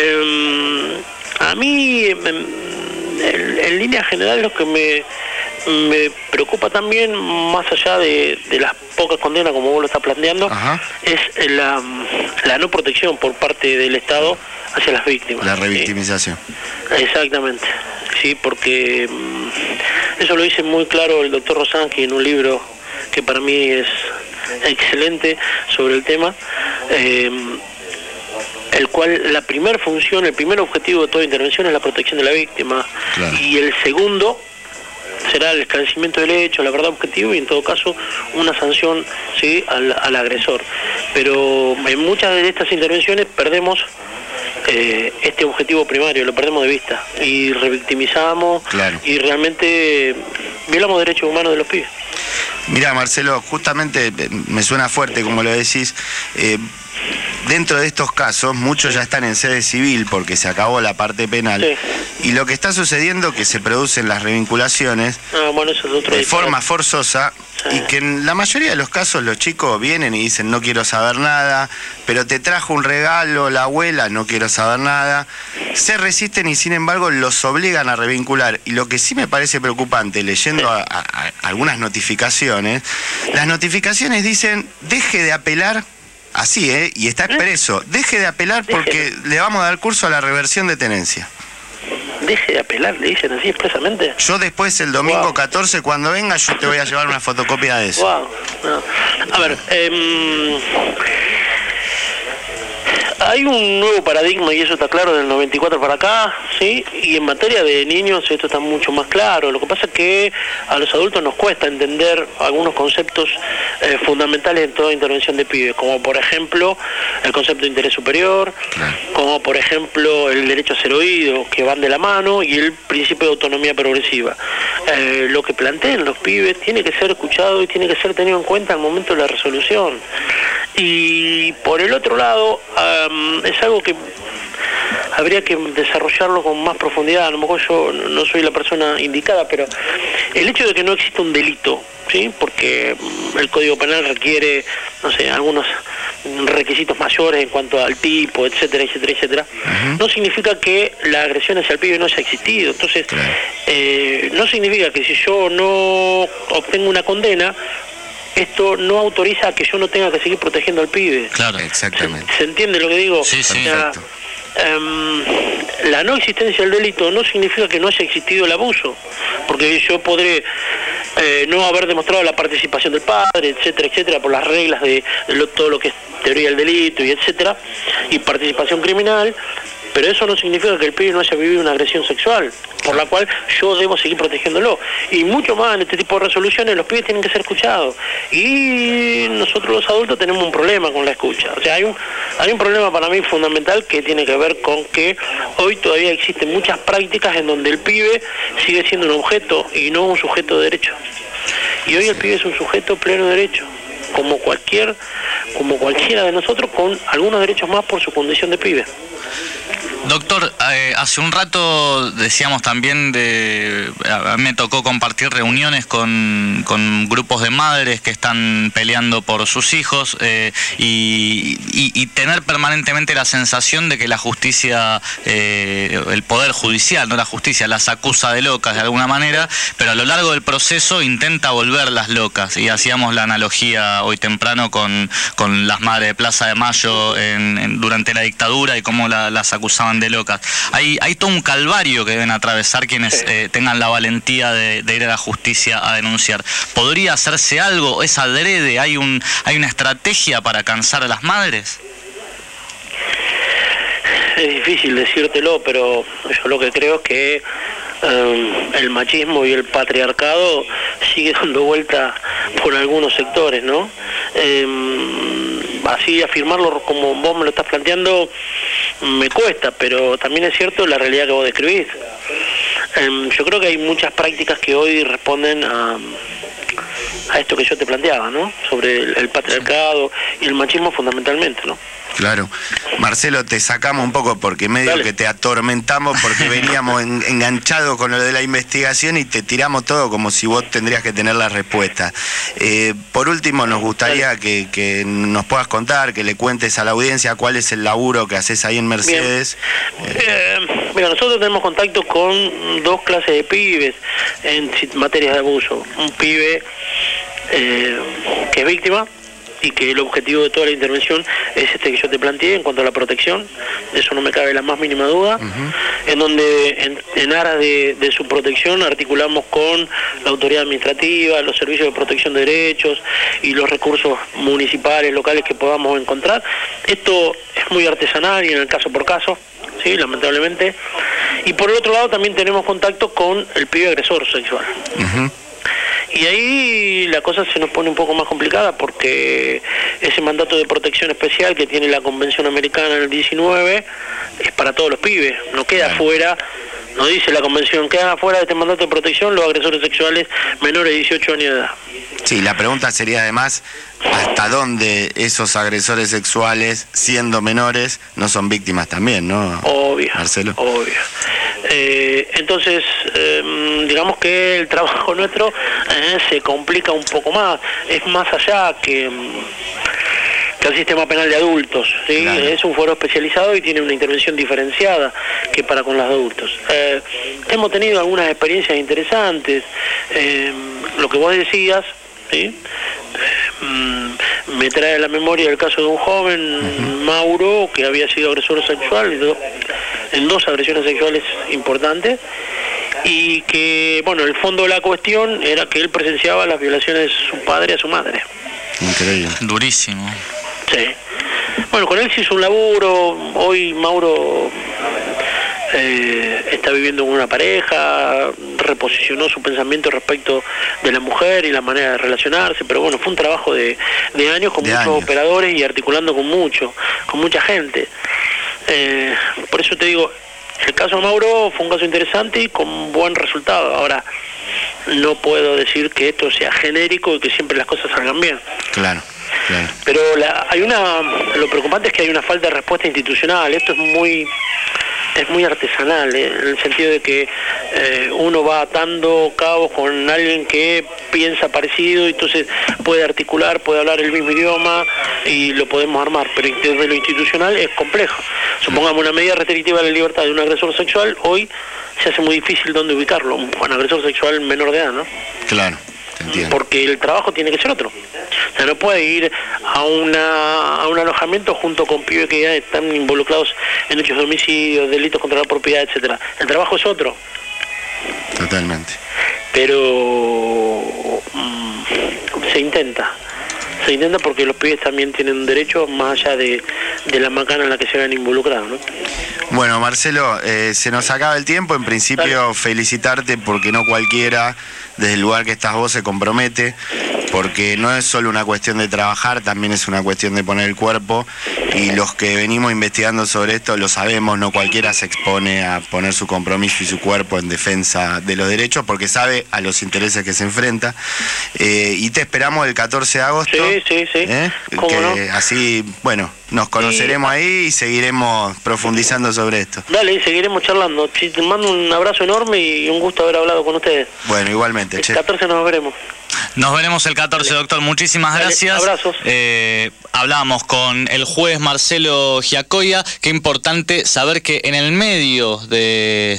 A mí, en líneas generales, lo que me preocupa también, más allá de las pocas condenas como vos lo estás planteando, es la no protección por parte del Estado hacia las víctimas. La revictimización. Exactamente, sí, porque eso lo dice muy claro el doctor Rosansky en un libro que para mí es excelente sobre el tema. el cual la primera función, el primer objetivo de toda intervención es la protección de la víctima, claro. Y el segundo será el esclarecimiento del hecho, la verdad objetiva y en todo caso una sanción, ¿sí?, al agresor. Pero en muchas de estas intervenciones perdemos este objetivo primario, lo perdemos de vista y revictimizamos, claro. Y realmente violamos derechos humanos de los pibes. Mira, Marcelo, justamente me suena fuerte como lo decís. Dentro de estos casos, muchos ya están en sede civil porque se acabó la parte penal. Sí. Y lo que está sucediendo es que se producen las revinculaciones bueno, eso es otro de forma forzosa, sí. Y que en la mayoría de los casos los chicos vienen y dicen no quiero saber nada, pero te trajo un regalo la abuela, no quiero saber nada. Se resisten y sin embargo los obligan a revincular. Y lo que sí me parece preocupante, leyendo algunas notificaciones, las notificaciones dicen deje de apelar. Así, y está expreso. Deje de apelar porque le vamos a dar curso a la reversión de tenencia. Deje de apelar, le dicen así expresamente. Yo después, el domingo 14, cuando venga, yo te voy a llevar una fotocopia de eso. Wow. No. A ver, hay un nuevo paradigma y eso está claro del 94 para acá, ¿sí? Y en materia de niños esto está mucho más claro. Lo que pasa es que a los adultos nos cuesta entender algunos conceptos fundamentales en toda intervención de pibes, como por ejemplo el concepto de interés superior, como por ejemplo el derecho a ser oído, que van de la mano, y el principio de autonomía progresiva. Lo que plantean los pibes tiene que ser escuchado y tiene que ser tenido en cuenta al momento de la resolución. Y por el otro lado, es algo que habría que desarrollarlo con más profundidad. A lo mejor yo no soy la persona indicada, pero el hecho de que no exista un delito, ¿sí?, porque el Código Penal requiere, no sé, algunos requisitos mayores en cuanto al tipo, etcétera, etcétera, etcétera, no significa que la agresión hacia el pibe no haya existido. Entonces, no significa que si yo no obtengo una condena, esto no autoriza a que yo no tenga que seguir protegiendo al pibe. Claro, exactamente. ¿Se entiende lo que digo? Sí, sí. La no existencia del delito no significa que no haya existido el abuso, porque yo podré no haber demostrado la participación del padre, etcétera, etcétera, por las reglas de todo lo que es teoría del delito y etcétera, y participación criminal, pero eso no significa que el pibe no haya vivido una agresión sexual, por la cual yo debo seguir protegiéndolo. Y mucho más en este tipo de resoluciones, los pibes tienen que ser escuchados. Y nosotros los adultos tenemos un problema con la escucha. O sea, hay un problema para mí fundamental que tiene que ver con que hoy todavía existen muchas prácticas en donde el pibe sigue siendo un objeto y no un sujeto de derecho. Y hoy el pibe es un sujeto pleno de derecho, como cualquiera de nosotros, con algunos derechos más por su condición de pibe. Doctor, hace un rato decíamos también a mí me tocó compartir reuniones con grupos de madres que están peleando por sus hijos y tener permanentemente la sensación de que la justicia, el poder judicial, no la justicia, las acusa de locas de alguna manera, pero a lo largo del proceso intenta volverlas locas. Y hacíamos la analogía hoy temprano con las madres de Plaza de Mayo durante la dictadura y cómo las acusaban de locas. Hay todo un calvario que deben atravesar quienes tengan la valentía de ir a la justicia a denunciar. ¿Podría hacerse algo? ¿Es adrede? ¿Hay una estrategia para cansar a las madres? Es difícil decírtelo, pero yo lo que creo es que el machismo y el patriarcado sigue dando vuelta por algunos sectores, ¿no? Así afirmarlo como vos me lo estás planteando me cuesta, pero también es cierto la realidad que vos describís. Yo creo que hay muchas prácticas que hoy responden a esto que yo te planteaba, ¿no? Sobre el patriarcado y el machismo fundamentalmente, ¿no? Claro. Marcelo, te sacamos un poco porque medio que te atormentamos porque veníamos enganchados con lo de la investigación y te tiramos todo como si vos tendrías que tener la respuesta. Por último, nos gustaría que nos puedas contar, que le cuentes a la audiencia cuál es el laburo que haces ahí en Mercedes. Mira, nosotros tenemos contacto con dos clases de pibes en materias de abuso. Un pibe que es víctima y que el objetivo de toda la intervención es este que yo te planteé en cuanto a la protección, de eso no me cabe la más mínima duda, en donde en aras de su protección articulamos con la autoridad administrativa, los servicios de protección de derechos y los recursos municipales, locales que podamos encontrar. Esto es muy artesanal y en el caso por caso, sí, lamentablemente. Y por el otro lado también tenemos contacto con el pibe agresor sexual. Y ahí la cosa se nos pone un poco más complicada porque ese mandato de protección especial que tiene la Convención Americana en el 19 es para todos los pibes, no queda fuera, no dice la Convención, quedan afuera de este mandato de protección los agresores sexuales menores de 18 años de edad. Sí, la pregunta sería además, ¿hasta dónde esos agresores sexuales, siendo menores, no son víctimas también, no? Obvio, Marcelo. Obvio. Entonces, digamos que el trabajo nuestro se complica un poco más, es más allá que el sistema penal de adultos, ¿sí? Claro. Es un foro especializado y tiene una intervención diferenciada que para con los adultos. Hemos tenido algunas experiencias interesantes, lo que vos decías, ¿sí? Me trae a la memoria el caso de un joven, Mauro, que había sido agresor sexual en 2 agresiones sexuales importantes, y que, bueno, el fondo de la cuestión era que él presenciaba las violaciones de su padre a su madre. Increíble. Durísimo. Sí. Bueno, con él se hizo un laburo. Hoy Mauro está viviendo con una pareja, reposicionó su pensamiento respecto de la mujer y la manera de relacionarse, pero bueno, fue un trabajo de años con muchos operadores y articulando con mucha gente. Por eso te digo, el caso de Mauro fue un caso interesante y con buen resultado. Ahora, no puedo decir que esto sea genérico y que siempre las cosas salgan bien. Claro. Pero lo preocupante es que hay una falta de respuesta institucional. Esto es muy artesanal, en el sentido de que uno va atando cabos con alguien que piensa parecido, y entonces puede articular, puede hablar el mismo idioma y lo podemos armar, pero desde lo institucional es complejo. Supongamos una medida restrictiva de la libertad de un agresor sexual, hoy se hace muy difícil dónde ubicarlo, un agresor sexual menor de edad, ¿no? Claro. Entiendo. Porque el trabajo tiene que ser otro. O sea, no puede ir a un alojamiento junto con pibes que ya están involucrados en hechos de homicidio, delitos contra la propiedad, etcétera. El trabajo es otro. Totalmente. Pero se intenta porque los pibes también tienen un derecho más allá de la macana en la que se ven involucrados, ¿no? Bueno, Marcelo, se nos acaba el tiempo. En principio, felicitarte porque no cualquiera, desde el lugar que estás vos, se compromete, porque no es solo una cuestión de trabajar, también es una cuestión de poner el cuerpo, y los que venimos investigando sobre esto lo sabemos, no cualquiera se expone a poner su compromiso y su cuerpo en defensa de los derechos, porque sabe a los intereses que se enfrenta. Y te esperamos el 14 de agosto. Sí. ¿Cómo que no? Así, bueno, nos conoceremos ahí y seguiremos profundizando sobre esto. Dale, y seguiremos charlando. Te mando un abrazo enorme y un gusto haber hablado con ustedes. Bueno, igualmente. El 14 nos veremos. Nos veremos el 14, doctor. Muchísimas gracias. Abrazos. Hablábamos con el juez Marcelo Giacoia. Qué importante saber que en el medio de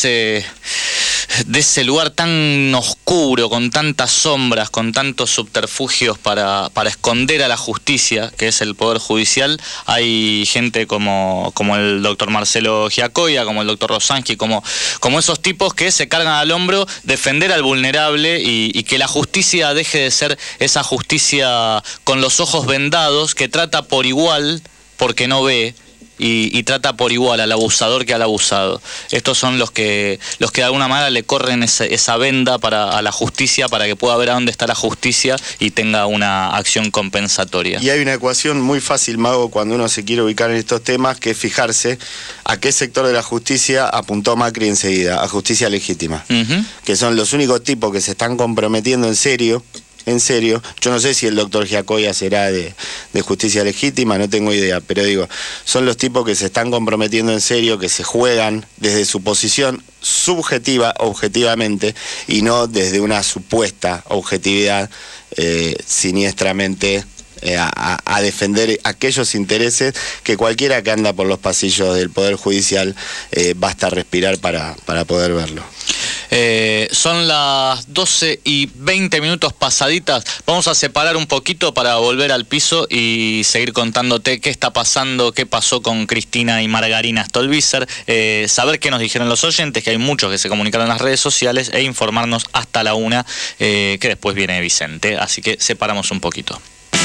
ese lugar tan oscuro, con tantas sombras, con tantos subterfugios para esconder a la justicia, que es el Poder Judicial, hay gente como el doctor Marcelo Giacoia, como el doctor Rosansky, como esos tipos que se cargan al hombro defender al vulnerable y que la justicia deje de ser esa justicia con los ojos vendados, que trata por igual, porque no ve, y trata por igual al abusador que al abusado. Estos son los que de alguna manera le corren esa venda a la justicia, para que pueda ver a dónde está la justicia y tenga una acción compensatoria. Y hay una ecuación muy fácil, Mago, cuando uno se quiere ubicar en estos temas, que es fijarse a qué sector de la justicia apuntó Macri enseguida, a justicia legítima, que son los únicos tipos que se están comprometiendo en serio. Yo no sé si el doctor Giacoia será de justicia legítima, no tengo idea, pero digo, son los tipos que se están comprometiendo en serio, que se juegan desde su posición subjetiva, objetivamente, y no desde una supuesta objetividad siniestramente a defender aquellos intereses que cualquiera que anda por los pasillos del Poder Judicial basta respirar para poder verlo. Son las 12:20 pasaditas. Vamos a separar un poquito para volver al piso y seguir contándote qué está pasando, qué pasó con Cristina y Margarina Stolbizer, saber qué nos dijeron los oyentes, que hay muchos que se comunicaron en las redes sociales, e informarnos hasta la 1, que después viene Vicente. Así que separamos un poquito.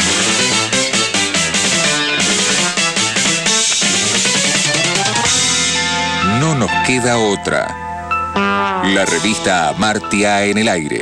No nos queda otra. La revista Amartya en el aire.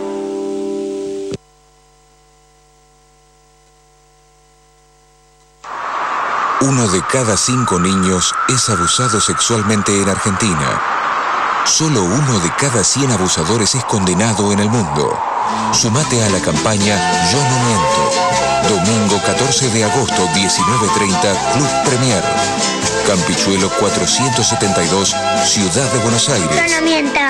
Uno de cada 5 niños es abusado sexualmente en Argentina. Solo 1 de cada 100 abusadores es condenado en el mundo. Sumate a la campaña Yo no miento. Domingo 14 de agosto, 19:30, Club Premier. Campichuelo 472, Ciudad de Buenos Aires. Yo no miento.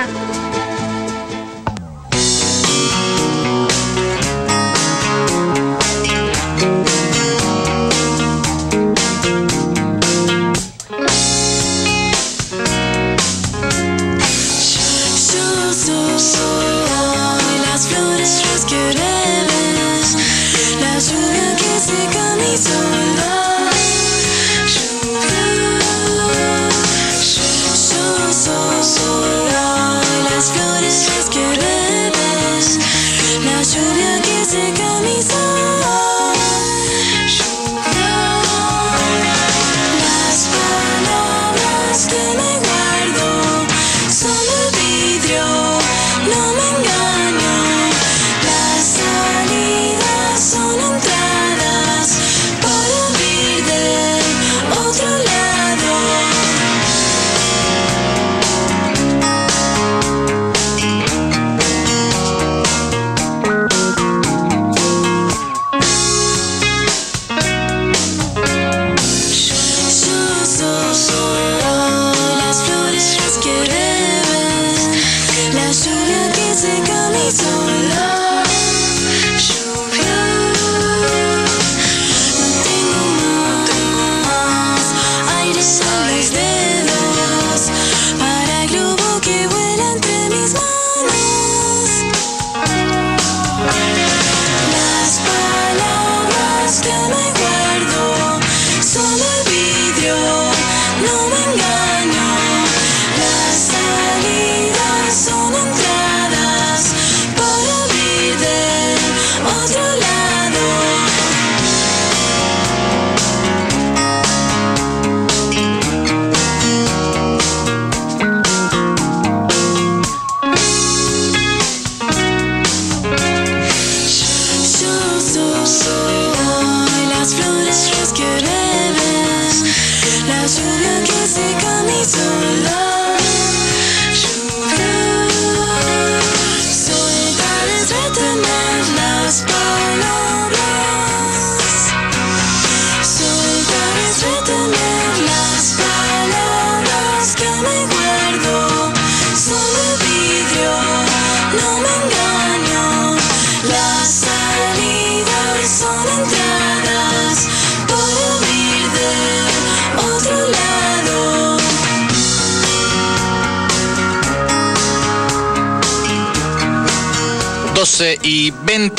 Y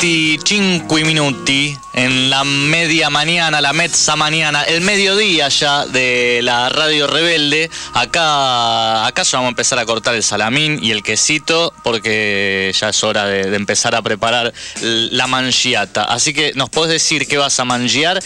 25 minuti en la media mañana, la mezza mañana, el mediodía ya de la Radio Rebelde. Acá ya vamos a empezar a cortar el salamín y el quesito porque ya es hora de empezar a preparar la mangiata. Así que nos podés decir qué vas a mangiar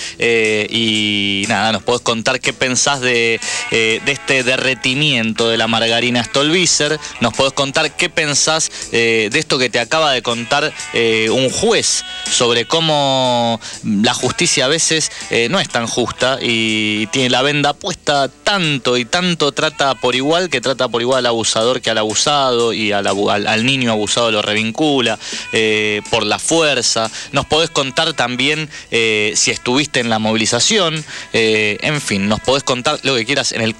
y nada, nos podés contar qué pensás de este derretimiento de la Margarina Stolbizer. Nos podés contar qué pensás de esto que te acaba de contar un juez sobre cómo la justicia a veces no es tan justa y tiene la venda puesta tanto y tanto, trata por igual al abusador que al abusado, y al niño abusado lo revincula por la fuerza. Nos podés contar también si estuviste en la movilización, en fin, nos podés contar lo que quieras en el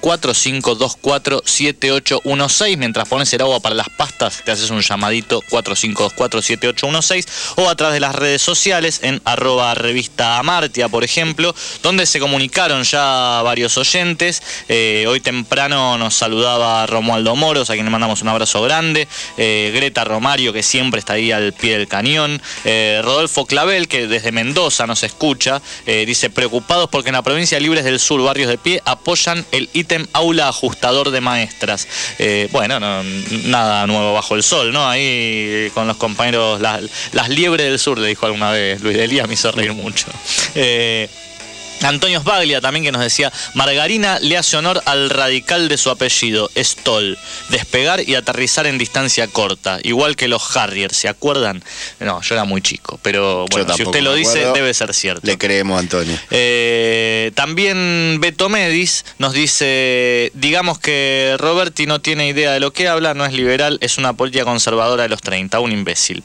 45247816. Mientras pones el agua para las pastas, te haces un llamadito 45247816 o a través de las redes redes sociales, en @revista Amartya, por ejemplo, donde se comunicaron ya varios oyentes. Hoy temprano nos saludaba Romualdo Moros, a quien le mandamos un abrazo grande, Greta Romario, que siempre está ahí al pie del cañón, Rodolfo Clavel, que desde Mendoza nos escucha, dice: preocupados porque en la provincia de Libres del Sur, Barrios de Pie, apoyan el ítem aula ajustador de maestras. Bueno, no, nada nuevo bajo el sol, ¿no? Ahí con los compañeros, las liebres del sur, le dijo alguna vez Luis Delía, me hizo reír mucho. Antonio Sbaglia también, que nos decía: Margarina le hace honor al radical de su apellido, Stoll, despegar y aterrizar en distancia corta, igual que los Harrier, ¿se acuerdan? No, yo era muy chico, pero bueno, si usted lo dice, debe ser cierto. Le creemos, Antonio. También Beto Medis nos dice: digamos que Roberti no tiene idea de lo que habla, no es liberal, es una política conservadora de los 30, un imbécil.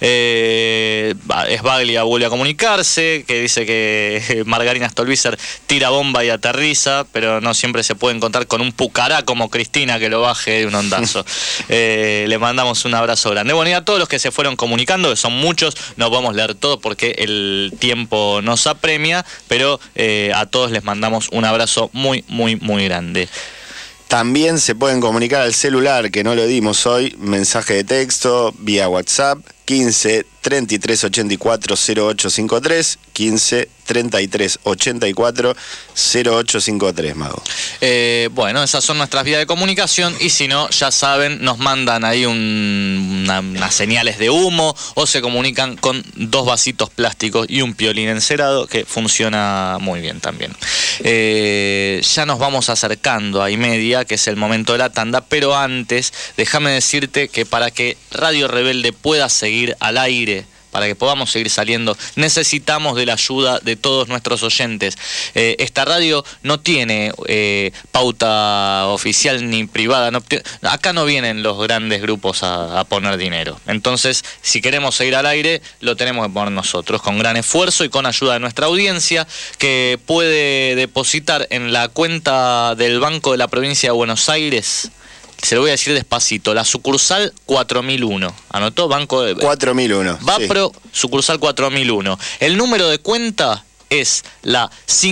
Sbaglia vuelve a comunicarse, que dice que Margarina Stolbizer tira bomba y aterriza, pero no siempre se puede encontrar con un pucará como Cristina que lo baje de un ondazo. Le mandamos un abrazo grande. Bueno, y a todos los que se fueron comunicando, que son muchos, no podemos leer todo porque el tiempo nos apremia, pero a todos les mandamos un abrazo muy, muy, muy grande. También se pueden comunicar al celular, que no lo dimos hoy, mensaje de texto vía WhatsApp, 15 33 84 0853, 15 33 84 0853, Mago. Bueno, esas son nuestras vías de comunicación, y si no, ya saben, nos mandan ahí unas señales de humo, o se comunican con 2 vasitos plásticos y un piolín encerado, que funciona muy bien también. Ya nos vamos acercando a 1:30, que es el momento de la tanda, pero antes, déjame decirte que para que Radio Rebelde pueda seguir al aire, para que podamos seguir saliendo, necesitamos de la ayuda de todos nuestros oyentes. Esta radio no tiene pauta oficial ni privada. Acá no vienen los grandes grupos a poner dinero. Entonces, si queremos seguir al aire, lo tenemos que poner nosotros, con gran esfuerzo y con ayuda de nuestra audiencia, que puede depositar en la cuenta del Banco de la Provincia de Buenos Aires. Se lo voy a decir despacito: la sucursal 4001. ¿Anotó? Banco de 4001. Vapro, sí. Sucursal 4001. El número de cuenta es la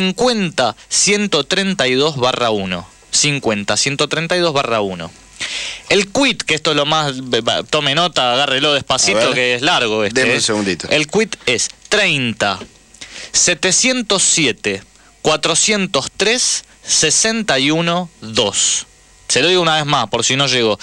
50-132-1. 50-132-1. El quit, que esto es lo más... Tome nota, agárrelo despacito, que es largo este. Deme un segundito. El quit es 30-707-403-61-2. Se lo digo una vez más, por si no llegó.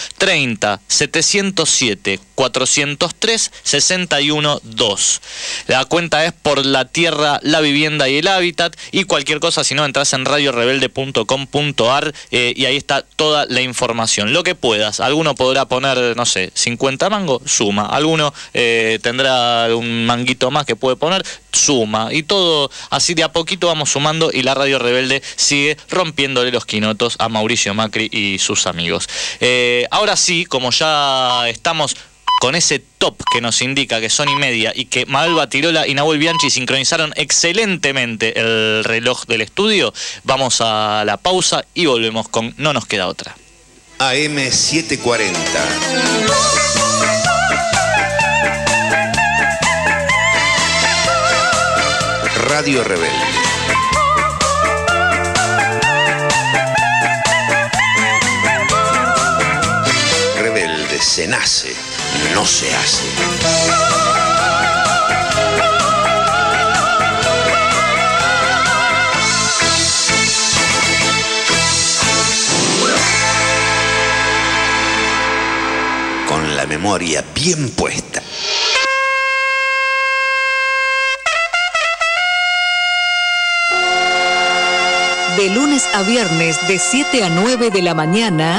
30-707-403-61-2. La cuenta es por la tierra, la vivienda y el hábitat. Y cualquier cosa, si no, entras en radiorebelde.com.ar y ahí está toda la información. Lo que puedas. Alguno podrá poner, no sé, 50 mangos, suma. Alguno tendrá un manguito más que puede poner, suma. Y todo así de a poquito vamos sumando, y la Radio Rebelde sigue rompiéndole los quinotos a Mauricio Macri y sus amigos. Ahora sí, como ya estamos con ese top que nos indica que son 1:30 y que Mabel Batirola y Nahuel Bianchi sincronizaron excelentemente el reloj del estudio, vamos a la pausa y volvemos con No Nos Queda Otra. AM 740. Radio Rebelde. Rebelde se nace, no se hace. Con la memoria bien puesta. De lunes a viernes de 7 a 9 de la mañana,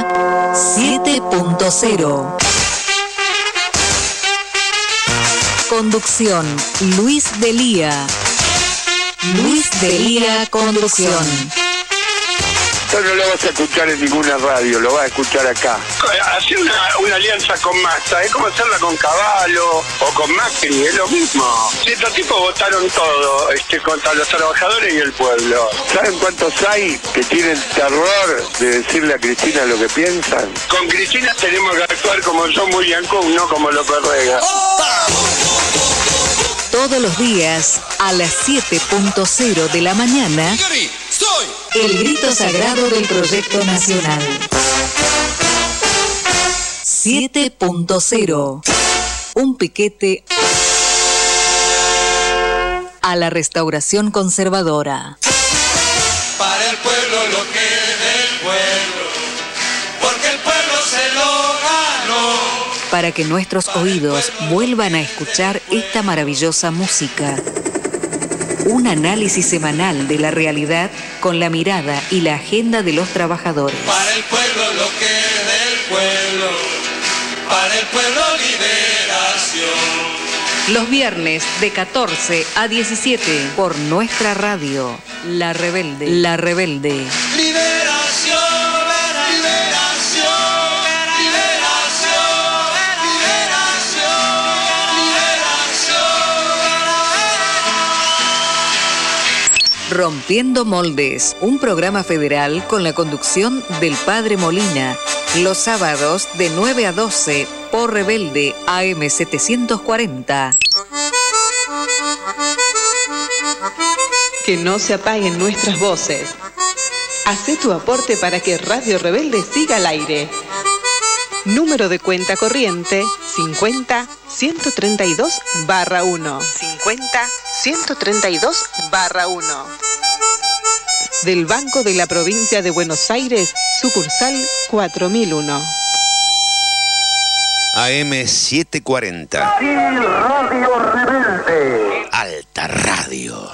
7.0. Conducción, Luis Delía. Luis Delía, conducción. Esto no lo vas a escuchar en ninguna radio, lo vas a escuchar acá. Hacer una alianza con Massa es como hacerla con Cavallo o con Macri, es lo mismo. Estos tipos votaron todo contra los trabajadores y el pueblo. ¿Saben cuántos hay que tienen terror de decirle a Cristina lo que piensan? Con Cristina tenemos que actuar como John William Cook, no como López Rega. Todos los días a las 7:00 de la mañana, el grito sagrado del Proyecto Nacional. 7.0. Un piquete a la restauración conservadora. Para el pueblo lo que es del pueblo, porque el pueblo se lo ganó. Para que nuestros oídos vuelvan a escuchar esta maravillosa música. Un análisis semanal de la realidad con la mirada y la agenda de los trabajadores. Para el pueblo lo que es del pueblo, para el pueblo liberación. Los viernes de 14 a 17 por nuestra radio, La Rebelde. La Rebelde. Liberación, liberación, liberación, liberación. Rompiendo Moldes, un programa federal con la conducción del Padre Molina, los sábados de 9 a 12 por Rebelde AM 740. Que no se apaguen nuestras voces. Hacé tu aporte para que Radio Rebelde siga al aire. Número de cuenta corriente 50-132-1. 50-132-1. Del Banco de la Provincia de Buenos Aires, sucursal 4001. AM 740. Radio Rebelde. Alta Radio.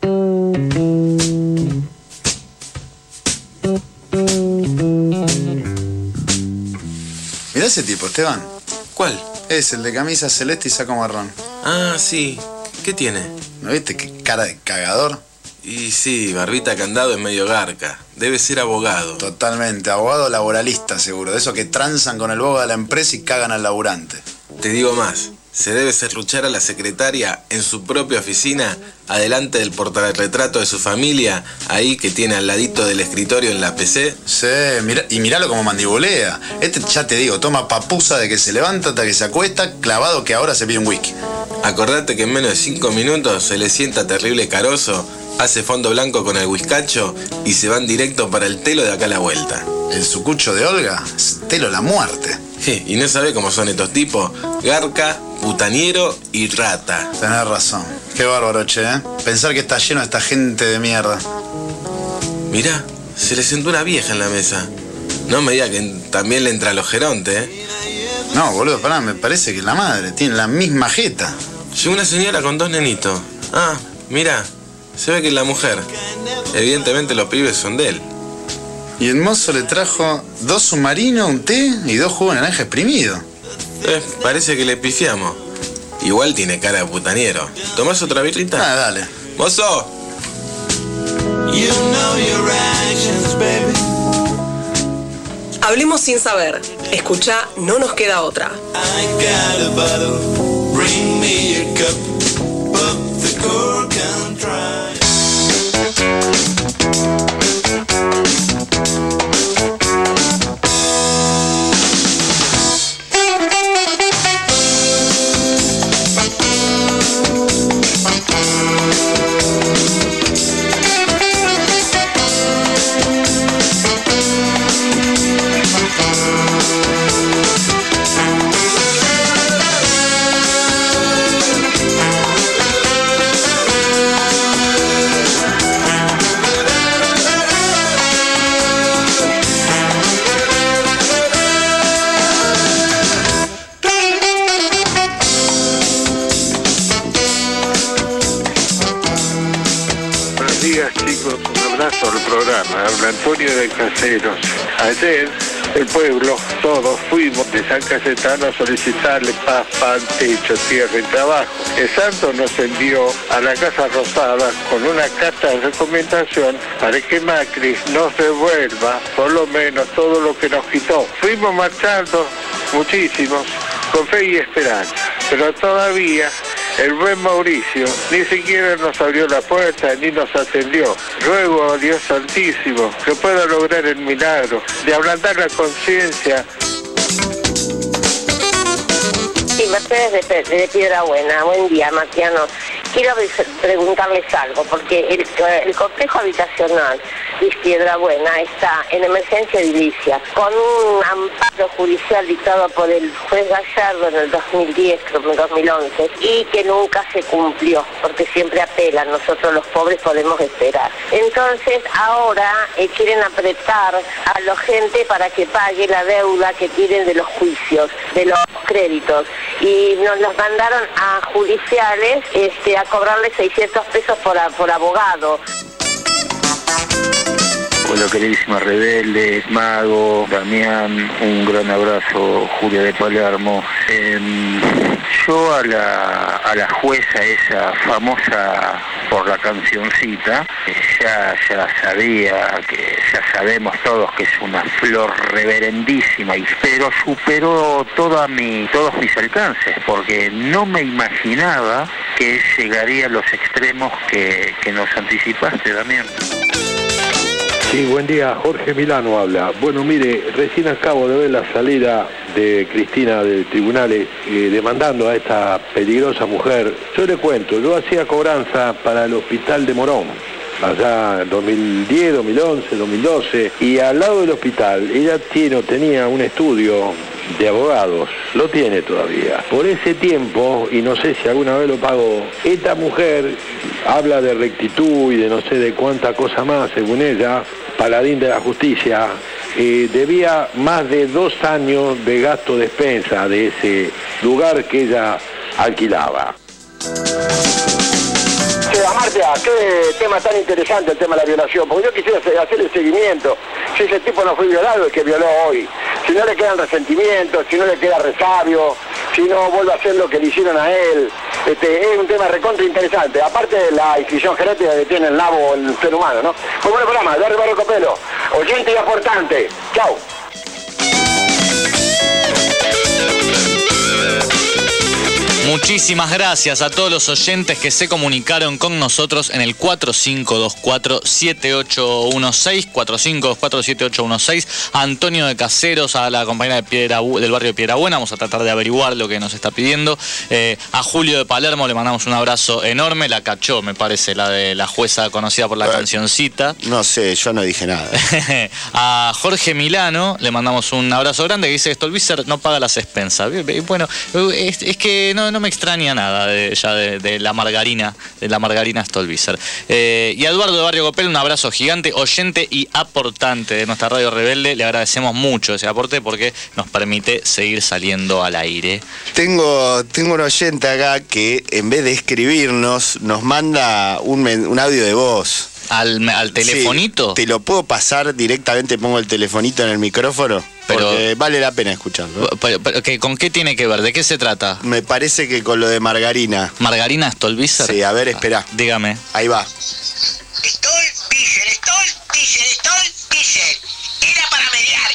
Mirá ese tipo, Esteban. ¿Cuál? Es el de camisa celeste y saco marrón. Ah, sí. ¿Qué tiene? ¿No viste qué cara de cagador? Y sí, barbita candado es medio garca. Debe ser abogado. Totalmente, abogado laboralista seguro. De esos que transan con el boga de la empresa y cagan al laburante. Te digo más. Se debe serruchar a la secretaria en su propia oficina, adelante del portarretrato de su familia, ahí que tiene al ladito del escritorio en la PC. Sí, y miralo como mandibulea. Este, ya te digo, toma papusa de que se levanta hasta que se acuesta, clavado que ahora se pide un whisky. Acordate que en menos de 5 minutos se le sienta terrible carozo, hace fondo blanco con el whiskacho y se van directo para el telo de acá a la vuelta. El sucucho de Olga, telo la muerte. Y no sabe cómo son estos tipos, garca, putaniero y rata. Tenés razón. Qué bárbaro, che, ¿eh? Pensar que está lleno de esta gente de mierda. Mirá, se le sentó una vieja en la mesa. No me diga que también le entra a los gerontes, ¿eh? No, boludo, pará, me parece que la madre tiene la misma jeta. Llegó una señora con 2 nenitos. Ah, mirá, se ve que es la mujer. Evidentemente los pibes son de él. Y el mozo le trajo 2 submarinos, un té y 2 jugos de naranja exprimido. Parece que le pifiamos. Igual tiene cara de putaniero. ¿Tomás otra birrita? Ah, dale. ¡Mozo! Hablemos sin saber. Escucha, no nos queda otra. Habla Antonio de Caseros. Ayer el pueblo, todos fuimos de San Cayetano a solicitarle paz, pan, techo, tierra y trabajo. El santo nos envió a la Casa Rosada con una carta de recomendación para que Macri nos devuelva por lo menos todo lo que nos quitó. Fuimos marchando muchísimos con fe y esperanza, pero todavía el buen Mauricio ni siquiera nos abrió la puerta ni nos atendió. Ruego a Dios Santísimo que pueda lograr el milagro de ablandar la conciencia. Sí, Mercedes de Piedra Buena. Buen día, Marciano. quiero preguntarles algo, porque el complejo habitacional Luis Piedrabuena está en emergencia edilicia, con un amparo judicial dictado por el juez Gallardo en el 2010, creo que en el 2011, y que nunca se cumplió, porque siempre apelan, nosotros los pobres podemos esperar. Entonces ahora quieren apretar a la gente para que pague la deuda que tienen de los juicios, de los créditos, y nos los mandaron a judiciales a cobrarle 600 pesos por abogado. Hola queridísima Rebelde, Mago, Damián, un gran abrazo, Julia de Palermo. Yo a la jueza esa famosa por la cancioncita, ya sabía, que ya sabemos todos que es una flor reverendísima, pero superó todos mis alcances, porque no me imaginaba que llegaría a los extremos que nos anticipaste, Damián. Sí, buen día, Jorge Milano habla. Bueno, mire, recién acabo de ver la salida de Cristina del tribunal demandando a esta peligrosa mujer. Yo le cuento, yo hacía cobranza para el hospital de Morón, allá en 2010, 2011, 2012, y al lado del hospital ella tenía un estudio de abogados, lo tiene todavía. Por ese tiempo, y no sé si alguna vez lo pagó, esta mujer habla de rectitud y de no sé de cuánta cosa más, según ella, paladín de la justicia, debía más de 2 años de gasto de despensa de ese lugar que ella alquilaba. Marta, qué tema tan interesante el tema de la violación, porque yo quisiera hacer el seguimiento. Si ese tipo no fue violado, el que violó hoy, si no le quedan resentimientos, si no le queda resabio, si no vuelve a hacer lo que le hicieron a él, es un tema recontra interesante, aparte de la inscripción genética que tiene el nabo el ser humano, ¿no? Muy buen programa, Barrio Copelo, oyente y aportante. Chau. Muchísimas gracias a todos los oyentes que se comunicaron con nosotros en el 4524-7816, 4524-7816, a Antonio de Caseros, a la compañera del barrio Piedrabuena, vamos a tratar de averiguar lo que nos está pidiendo, a Julio de Palermo le mandamos un abrazo enorme, la cachó, me parece, la de la jueza conocida por la cancioncita. No sé, yo no dije nada. A Jorge Milano le mandamos un abrazo grande, que dice que Stolbizer no paga las expensas. Bueno, es que no me extraña nada de la margarina Stolbizer. Y a Eduardo de Barrio Copel, un abrazo gigante, oyente y aportante de nuestra Radio Rebelde. Le agradecemos mucho ese aporte porque nos permite seguir saliendo al aire. Tengo un oyente acá que en vez de escribirnos nos manda un audio de voz. ¿Al telefonito? Sí, te lo puedo pasar directamente, pongo el telefonito en el micrófono. Porque vale la pena escucharlo. Pero, ¿con qué tiene que ver? ¿De qué se trata? Me parece que con lo de margarina. ¿Margarina Stolbizer? Sí, a ver, espera. Dígame. Ahí va. Stolbizer. Era para mediar.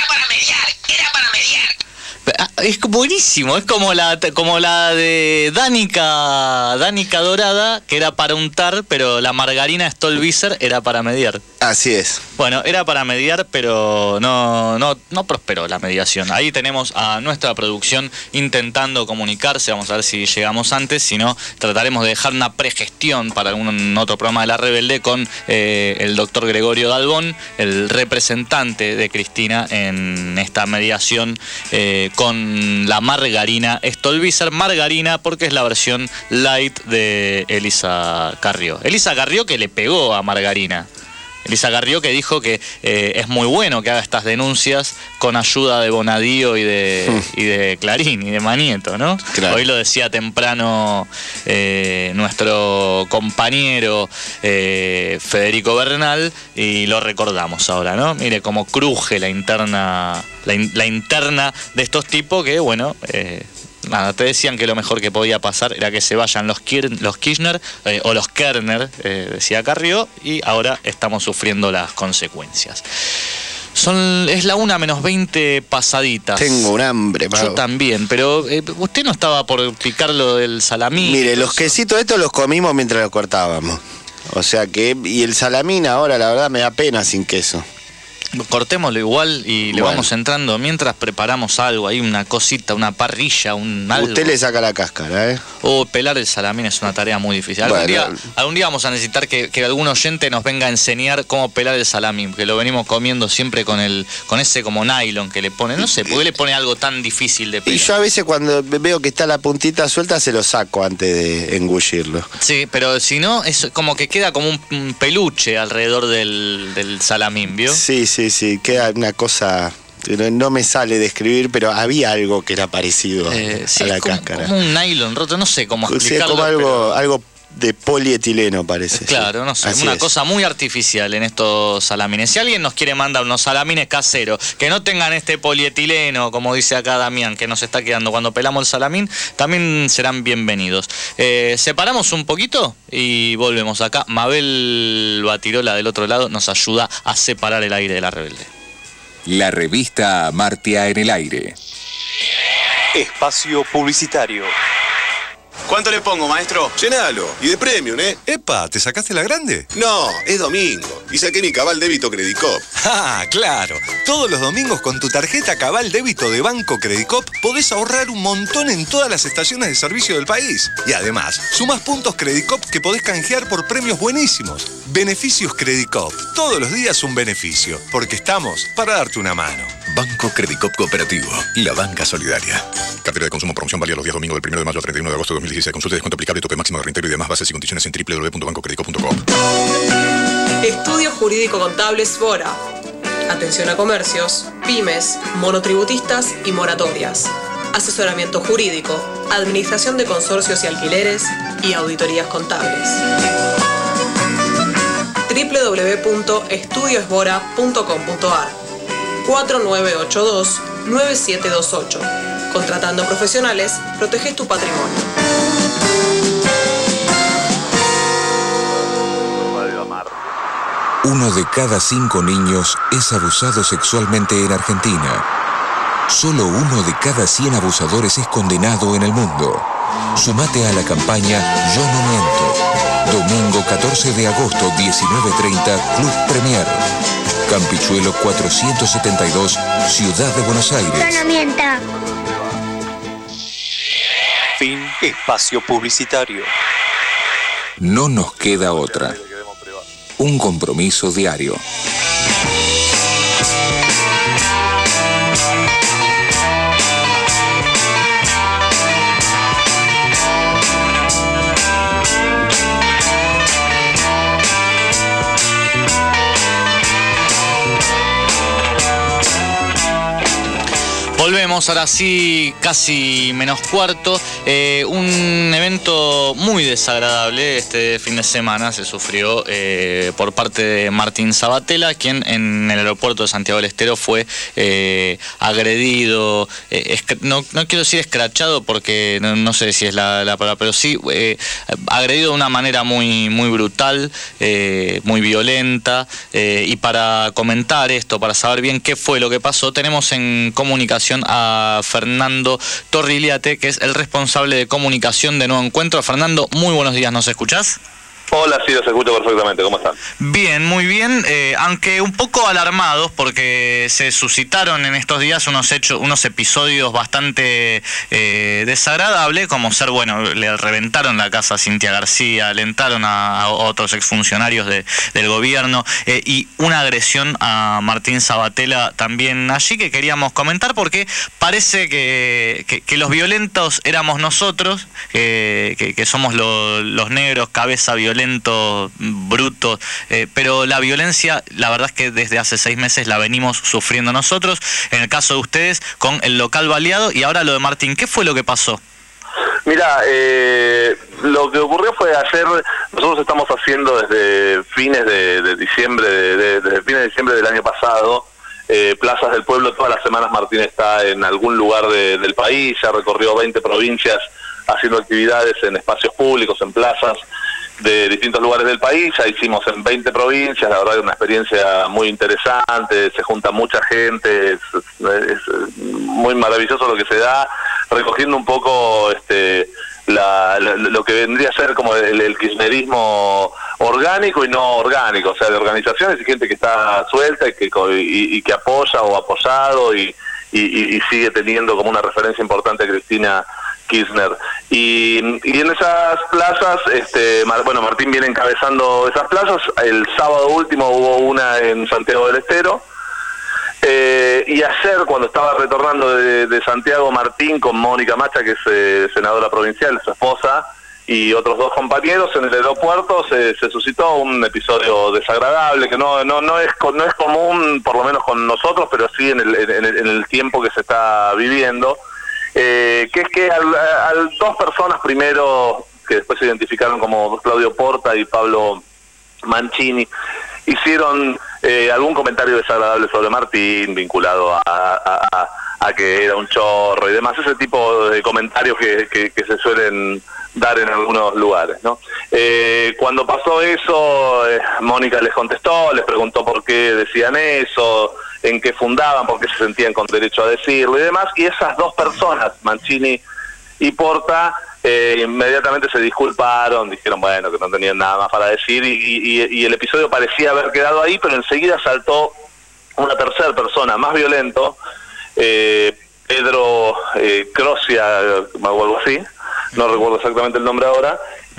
Es buenísimo, es como la de Danica Dorada, que era para untar, pero la margarina Stolbizer era para mediar. Así es. Bueno, era para mediar, pero no prosperó la mediación. Ahí tenemos a nuestra producción intentando comunicarse, vamos a ver si llegamos antes, si no, trataremos de dejar una pregestión para algún otro programa de La Rebelde con el doctor Gregorio Dalbón, el representante de Cristina en esta mediación con la margarina Stolbizer. Margarina porque es la versión light de Elisa Carrió. Elisa Carrió que le pegó a Margarina. Elisa Carrió que dijo que es muy bueno que haga estas denuncias con ayuda de Bonadío y de Clarín y de Manieto, ¿no? Claro. Hoy lo decía temprano nuestro compañero Federico Bernal y lo recordamos ahora, ¿no? Mire cómo cruje la interna de estos tipos que, bueno... Nada, te decían que lo mejor que podía pasar era que se vayan los Kirchner o los Kerner, decía Carrió, y ahora estamos sufriendo las consecuencias. Es la 1:20 pasaditas. Tengo un hambre, Mago. Yo también, pero usted no estaba por picar lo del salamín. Mire, los quesitos estos los comimos mientras los cortábamos. O sea que, y el salamín ahora la verdad me da pena sin queso. Cortémoslo igual y le vamos entrando mientras preparamos algo, ahí una cosita, una parrilla, algo. Usted le saca la cáscara, pelar el salamín es una tarea muy difícil. Algún día vamos a necesitar que algún oyente nos venga a enseñar cómo pelar el salamín, que lo venimos comiendo siempre con ese como nylon que le pone. No sé, ¿por qué le pone algo tan difícil de pelar? Y yo a veces cuando veo que está la puntita suelta se lo saco antes de engullirlo. Sí, pero si no, es como que queda como un peluche alrededor del salamín, ¿vio? Sí, queda una cosa... No me sale describir, pero había algo que era parecido a la cáscara. Como un nylon roto, no sé cómo explicarlo. Sí, como algo de polietileno parece. Claro, no sé, una cosa muy artificial en estos salamines. Si alguien nos quiere mandar unos salamines caseros que no tengan este polietileno, como dice acá Damián, que nos está quedando cuando pelamos el salamín, también serán bienvenidos. Separamos un poquito y volvemos acá. Mabel Batirola del otro lado nos ayuda a separar el aire de la rebelde. La revista Amartya en el aire. Espacio publicitario. ¿Cuánto le pongo, maestro? Llenalo. Y de premium, ¿eh? Epa, ¿te sacaste la grande? No, es domingo. Y saqué mi cabal débito Credicop. Ah, claro. Todos los domingos con tu tarjeta cabal débito de Banco Credicop podés ahorrar un montón en todas las estaciones de servicio del país. Y además, sumás puntos Credicop que podés canjear por premios buenísimos. Beneficios Credicop. Todos los días un beneficio. Porque estamos para darte una mano. Banco Credicop Cooperativo. La banca solidaria. Cartera de consumo, promoción válida los días domingos del 1 de mayo al 31 de agosto de 2016. Consulta y descuento aplicable, tope máximo de reintegro y demás bases y condiciones en www.bancocredico.com. Estudio Jurídico Contable Svora. Atención a comercios, pymes, monotributistas y moratorias. Asesoramiento jurídico, administración de consorcios y alquileres y auditorías contables. www.estudiosvora.com.ar 4982-9728. Contratando profesionales, proteges tu patrimonio. Uno de cada 5 niños es abusado sexualmente en Argentina. Solo uno de cada 100 abusadores es condenado en el mundo. Sumate a la campaña Yo no miento. Domingo 14 de agosto, 19:30, Club Premier. Campichuelo 472, Ciudad de Buenos Aires. Yo no miento. Fin. Espacio publicitario. No nos queda otra. Un compromiso diario. Volvemos, ahora sí, casi menos cuarto. Un evento muy desagradable este fin de semana se sufrió por parte de Martín Sabatella, quien en el aeropuerto de Santiago del Estero fue agredido, no quiero decir escrachado porque no sé si es la palabra, pero sí agredido de una manera muy brutal, muy violenta. Y para comentar esto, para saber bien qué fue lo que pasó, tenemos en comunicación a Fernando Torrigliate, que es el responsable de comunicación de Nuevo Encuentro. Fernando, muy buenos días, ¿nos escuchás? Hola, sí, los escucho perfectamente. ¿Cómo están? Bien, muy bien, aunque un poco alarmados porque se suscitaron en estos días unos episodios bastante desagradables, como ser, le reventaron la casa a Cintia García, alentaron a otros exfuncionarios del gobierno y una agresión a Martín Sabatella también allí, que queríamos comentar porque parece que los violentos éramos nosotros, que somos los negros, cabeza violenta, brutos, pero la violencia, la verdad es que desde hace 6 meses la venimos sufriendo nosotros, en el caso de ustedes con el local baleado y ahora lo de Martín. ¿Qué fue lo que pasó? Mira, lo que ocurrió fue ayer, nosotros estamos haciendo desde fines de diciembre, desde fines de diciembre del año pasado, plazas del pueblo. Todas las semanas Martín está en algún lugar del país, ya recorrió 20 provincias haciendo actividades en espacios públicos, en plazas de distintos lugares del país. Ya hicimos en 20 provincias, la verdad es una experiencia muy interesante, se junta mucha gente, es muy maravilloso lo que se da, recogiendo un poco lo que vendría a ser como el kirchnerismo orgánico y no orgánico, o sea, de organizaciones y gente que está suelta y que apoya o apoyado y sigue teniendo como una referencia importante a Cristina Kirchner. Y en esas plazas, Martín viene encabezando esas plazas. El sábado último hubo una en Santiago del Estero. Y ayer, cuando estaba retornando de Santiago, Martín con Mónica Macha, que es senadora provincial, su esposa, y otros 2 compañeros, en el aeropuerto se suscitó un episodio desagradable que no es común, por lo menos con nosotros, pero sí en el tiempo que se está viviendo, que es que a 2 personas primero, que después se identificaron como Claudio Porta y Pablo Mancini, hicieron algún comentario desagradable sobre Martín, vinculado a que era un chorro y demás, ese tipo de comentarios que se suelen dar en algunos lugares, ¿no? Cuando pasó eso, Mónica les contestó, les preguntó por qué decían eso, en qué fundaban, por qué se sentían con derecho a decirlo y demás, y esas 2 personas, Mancini y Porta, inmediatamente se disculparon, dijeron bueno, que no tenían nada más para decir, y el episodio parecía haber quedado ahí, pero enseguida saltó una tercera persona más violento, Pedro Crocia o algo así, no recuerdo exactamente el nombre ahora,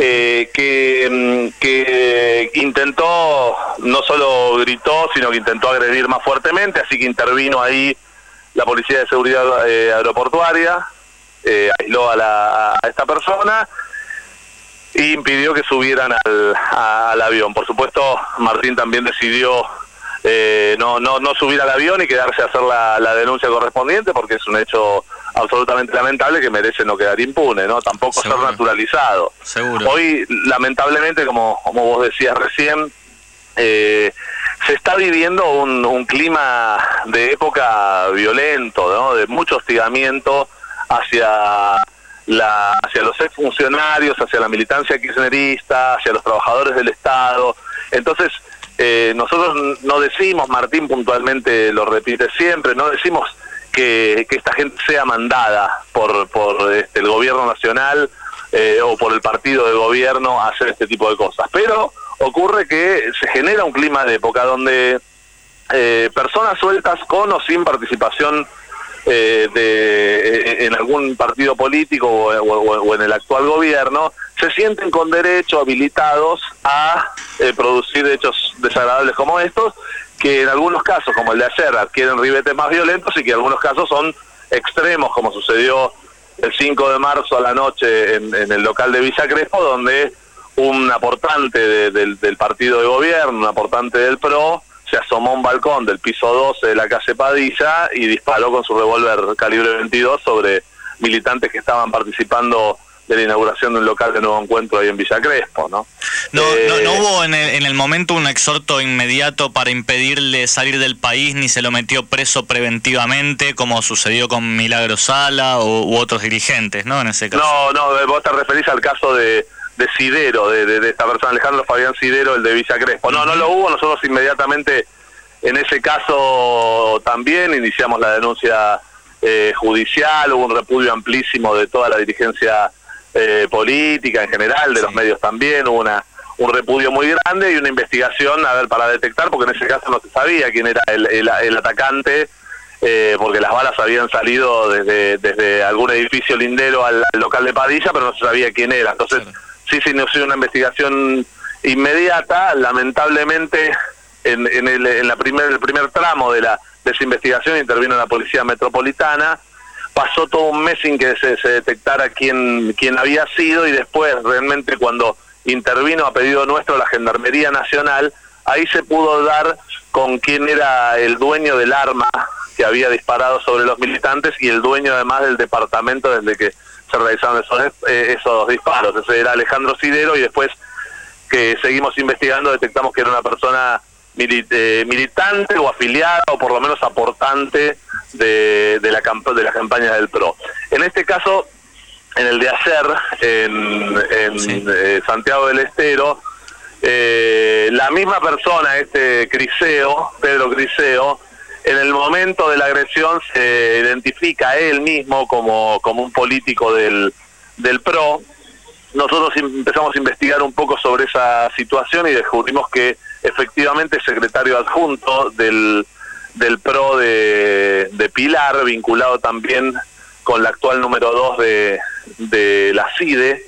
que intentó, no solo gritó, sino que intentó agredir más fuertemente, así que intervino ahí la Policía de Seguridad Aeroportuaria, aisló a esta persona e impidió que subieran al avión. Por supuesto, Martín también decidió no subir al avión y quedarse a hacer la denuncia correspondiente, porque es un hecho absolutamente lamentable que merece no quedar impune, ¿no? Tampoco ser naturalizado. Seguro. Hoy, lamentablemente, como vos decías recién, se está viviendo un clima de época violento, ¿no? De mucho hostigamiento hacia los exfuncionarios, hacia la militancia kirchnerista, hacia los trabajadores del Estado. Entonces, nosotros no decimos, Martín puntualmente lo repite siempre, no decimos que esta gente sea mandada por el gobierno nacional o por el partido de gobierno a hacer este tipo de cosas, pero ocurre que se genera un clima de época donde personas sueltas con o sin participación en algún partido político o en el actual gobierno, se sienten con derecho habilitados a producir hechos desagradables como estos, que en algunos casos, como el de ayer, adquieren ribetes más violentos y que en algunos casos son extremos, como sucedió el 5 de marzo a la noche en el local de Villa Crespo, donde un aportante del partido de gobierno, un aportante del PRO, se asomó a un balcón del piso 12 de la calle Padilla y disparó con su revólver calibre 22 sobre militantes que estaban participando de la inauguración de un local de Nuevo Encuentro ahí en Villa Crespo, ¿no? No hubo en el momento un exhorto inmediato para impedirle salir del país, ni se lo metió preso preventivamente, como sucedió con Milagro Sala u otros dirigentes, ¿no? En ese caso. No, vos te referís al caso de Sidero, de esta persona, Alejandro Fabián Sidero, el de Villa Crespo. No lo hubo. Nosotros inmediatamente en ese caso también iniciamos la denuncia judicial, hubo un repudio amplísimo de toda la dirigencia política en general, de los medios también, hubo un repudio muy grande y una investigación para detectar, porque en ese caso no se sabía quién era el atacante, porque las balas habían salido desde algún edificio lindero al local de Padilla, pero no se sabía quién era. Entonces sí se inició una investigación inmediata. Lamentablemente en el primer tramo de esa investigación intervino la Policía Metropolitana. Pasó todo un mes sin que se detectara quién había sido, y después realmente cuando intervino a pedido nuestro la Gendarmería Nacional, ahí se pudo dar con quién era el dueño del arma que había disparado sobre los militantes y el dueño además del departamento desde que se realizaron esos disparos. Ese era Alejandro Sidero, y después que seguimos investigando detectamos que era una persona militante o afiliada o por lo menos aportante de la campaña del PRO. En este caso, en el de ayer, en Santiago del Estero, la misma persona, Pedro Criseo, en el momento de la agresión se identifica a él mismo como un político del PRO, nosotros empezamos a investigar un poco sobre esa situación y descubrimos que efectivamente el secretario adjunto del PRO de Pilar, vinculado también con la actual número 2 de la CIDE,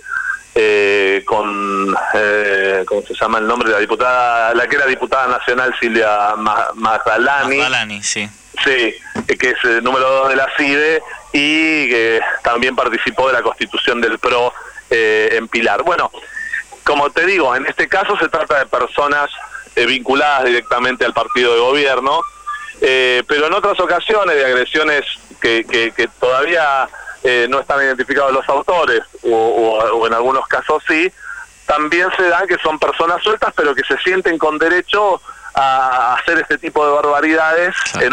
¿cómo se llama el nombre de la diputada? La que era diputada nacional, Silvia Magdalani. Magdalani, sí. Sí, que es el número 2 de la CIDE y que también participó de la constitución del PRO en Pilar. Bueno, como te digo, en este caso se trata de personas vinculadas directamente al partido de gobierno, pero en otras ocasiones de agresiones que todavía no están identificados los autores, o en algunos casos sí, también se dan que son personas sueltas, pero que se sienten con derecho a hacer este tipo de barbaridades en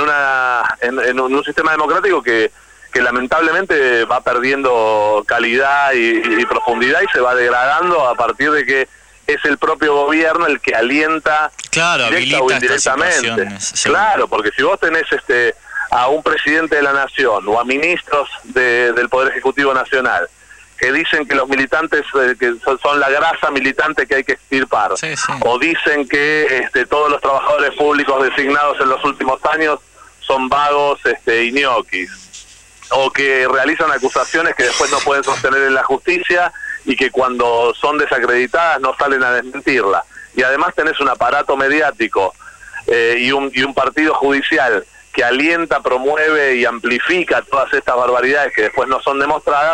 un sistema democrático que lamentablemente va perdiendo calidad y profundidad y se va degradando a partir de que es el propio gobierno el que alienta directa o indirectamente. Claro, porque si vos tenés a un presidente de la nación o a ministros del Poder Ejecutivo Nacional que dicen que los militantes que son la grasa militante que hay que extirpar, o dicen que todos los trabajadores públicos designados en los últimos años son vagos y ñoquis, o que realizan acusaciones que después no pueden sostener en la justicia y que cuando son desacreditadas no salen a desmentirla. Y además tenés un aparato mediático y un partido judicial que alienta, promueve y amplifica todas estas barbaridades que después no son demostradas.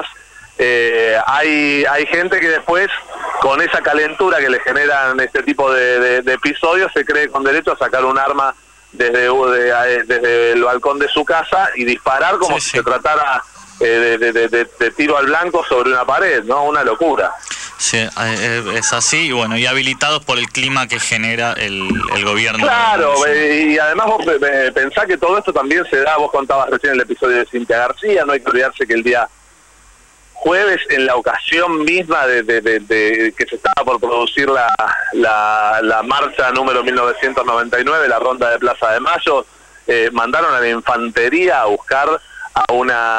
Hay gente que después, con esa calentura que le generan este tipo de episodios, se cree con derecho a sacar un arma desde el balcón de su casa y disparar como si se tratara de tiro al blanco sobre una pared, ¿no? Una locura. Sí, es así, y bueno, y habilitados por el clima que genera el gobierno. Claro, y además vos pensás que todo esto también se da, vos contabas recién el episodio de Cintia García, no hay que olvidarse que el día jueves, en la ocasión misma de que se estaba por producir la marcha número 1999, la ronda de Plaza de Mayo, mandaron a la infantería a buscar a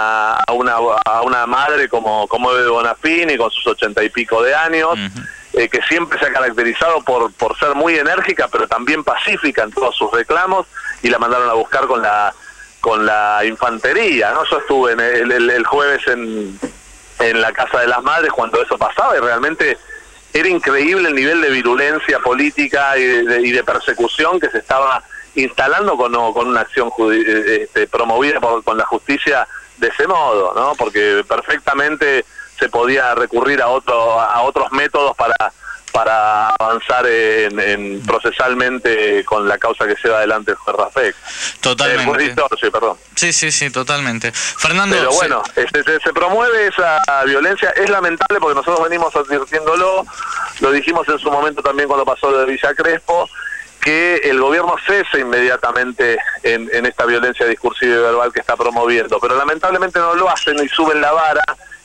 una madre como Eve Bonafini, con sus 80 y pico de años, que siempre se ha caracterizado por ser muy enérgica, pero también pacífica en todos sus reclamos, y la mandaron a buscar con la infantería, ¿no? Yo estuve el jueves en la Casa de las Madres cuando eso pasaba, y realmente era increíble el nivel de virulencia política y de persecución que se estaba instalando con una acción promovida con la justicia de ese modo, ¿no? Porque perfectamente se podía recurrir a otros métodos para avanzar procesalmente con la causa que lleva adelante el juez Rafek. Totalmente. Perdón. Sí, totalmente. Fernando... Pero bueno, se promueve esa violencia, es lamentable porque nosotros venimos advirtiéndolo, lo dijimos en su momento también cuando pasó lo de Villa Crespo, que el gobierno cese inmediatamente en esta violencia discursiva y verbal que está promoviendo, pero lamentablemente no lo hacen y suben la vara,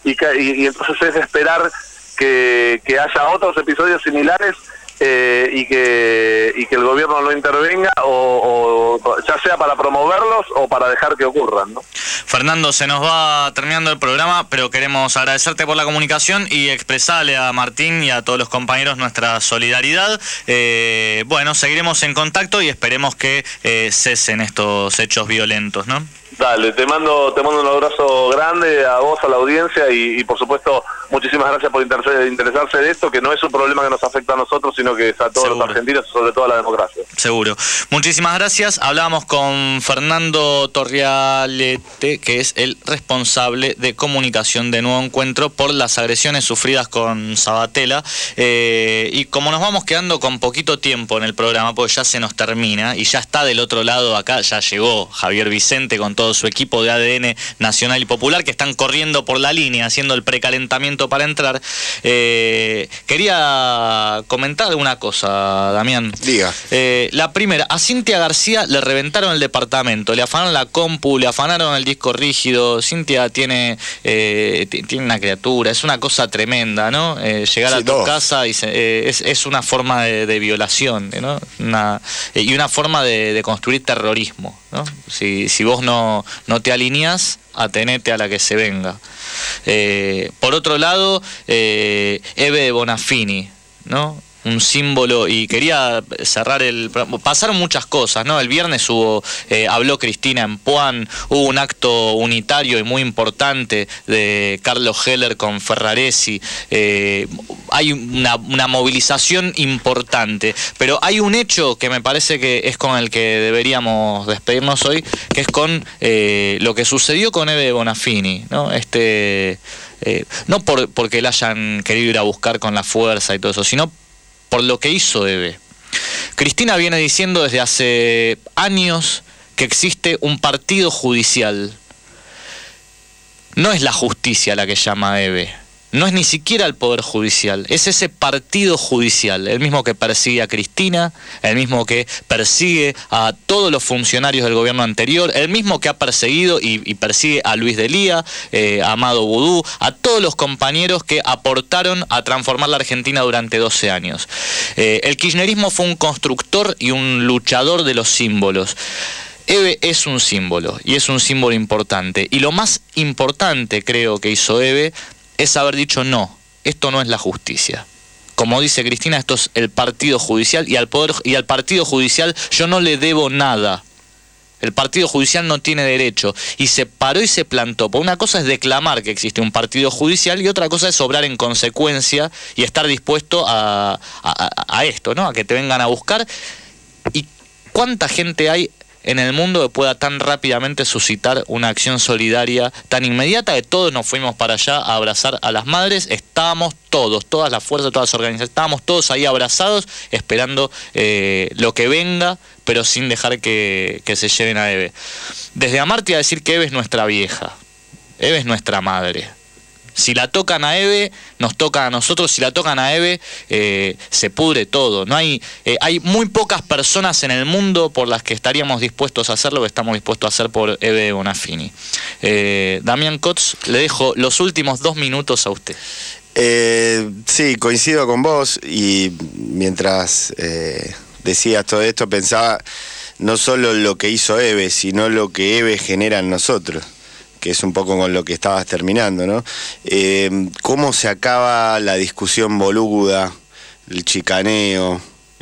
y entonces es de esperar que haya otros episodios similares y que el gobierno no intervenga, o ya sea para promoverlos o para dejar que ocurran, ¿no? Fernando, se nos va terminando el programa, pero queremos agradecerte por la comunicación y expresarle a Martín y a todos los compañeros nuestra solidaridad. Bueno, seguiremos en contacto y esperemos que cesen estos hechos violentos, ¿no? Dale, te mando un abrazo grande a vos, a la audiencia, y por supuesto muchísimas gracias por interesarse de esto, que no es un problema que nos afecta a nosotros, sino que es a todos los argentinos, sobre todo a la democracia. Seguro. Muchísimas gracias. Hablábamos con Fernando Torrialete, que es el responsable de comunicación de Nuevo Encuentro por las agresiones sufridas con Sabatella. Y como nos vamos quedando con poquito tiempo en el programa, pues ya se nos termina, y ya está del otro lado acá, ya llegó Javier Vicente con todo su equipo de ADN Nacional y Popular, que están corriendo por la línea, haciendo el precalentamiento para entrar. Quería comentar una cosa, Damián. Diga. La primera, a Cintia García le reventaron el departamento, le afanaron la compu, le afanaron el disco rígido. Cintia tiene una criatura, es una cosa tremenda, ¿no? Llegar a tu casa y es una forma de violación, ¿no? Y una forma de construir terrorismo, ¿no? Si vos no no te alineás, atenete a la que se venga. Por otro lado, Eve de Bonafini, ¿no? Un símbolo, y quería cerrar pasaron muchas cosas, ¿no? El viernes habló Cristina en Puan, hubo un acto unitario y muy importante de Carlos Heller con Ferraresi, hay una movilización importante, pero hay un hecho que me parece que es con el que deberíamos despedirnos hoy, que es con lo que sucedió con Eve de Bonafini, ¿no? No porque la hayan querido ir a buscar con la fuerza y todo eso, sino por lo que hizo Eve. Cristina viene diciendo desde hace años que existe un partido judicial. No es la justicia la que llama a Eve. No es ni siquiera el Poder Judicial, es ese partido judicial, el mismo que persigue a Cristina, el mismo que persigue a todos los funcionarios del gobierno anterior, el mismo que ha perseguido y persigue a Luis Delía, a Amado Boudou, a todos los compañeros que aportaron a transformar la Argentina durante 12 años. El kirchnerismo fue un constructor y un luchador de los símbolos. Eve es un símbolo, y es un símbolo importante. Y lo más importante, creo, que hizo Eve es haber dicho no, esto no es la justicia. Como dice Cristina, esto es el partido judicial, y al partido judicial yo no le debo nada. El partido judicial no tiene derecho. Y se paró y se plantó. Por una cosa es declamar que existe un partido judicial, y otra cosa es obrar en consecuencia y estar dispuesto a esto, ¿no? A que te vengan a buscar. ¿Y cuánta gente hay en el mundo que pueda tan rápidamente suscitar una acción solidaria tan inmediata? Que todos nos fuimos para allá a abrazar a las madres, estábamos todos, todas las fuerzas, todas las organizaciones, estábamos todos ahí abrazados, esperando lo que venga, pero sin dejar que se lleven a Eve. Desde Amarte a decir que Eve es nuestra vieja, Eve es nuestra madre. Si la tocan a Eve, nos toca a nosotros. Si la tocan a Eve, se pudre todo. No hay muy pocas personas en el mundo por las que estaríamos dispuestos a hacer lo que estamos dispuestos a hacer por Eve de Bonafini. Damián Kotz, le dejo los últimos 2 minutos a usted. Sí, coincido con vos, y mientras decías todo esto pensaba no solo lo que hizo Eve, sino lo que Eve genera en nosotros, que es un poco con lo que estabas terminando, ¿no? Cómo se acaba la discusión boluda, el chicaneo,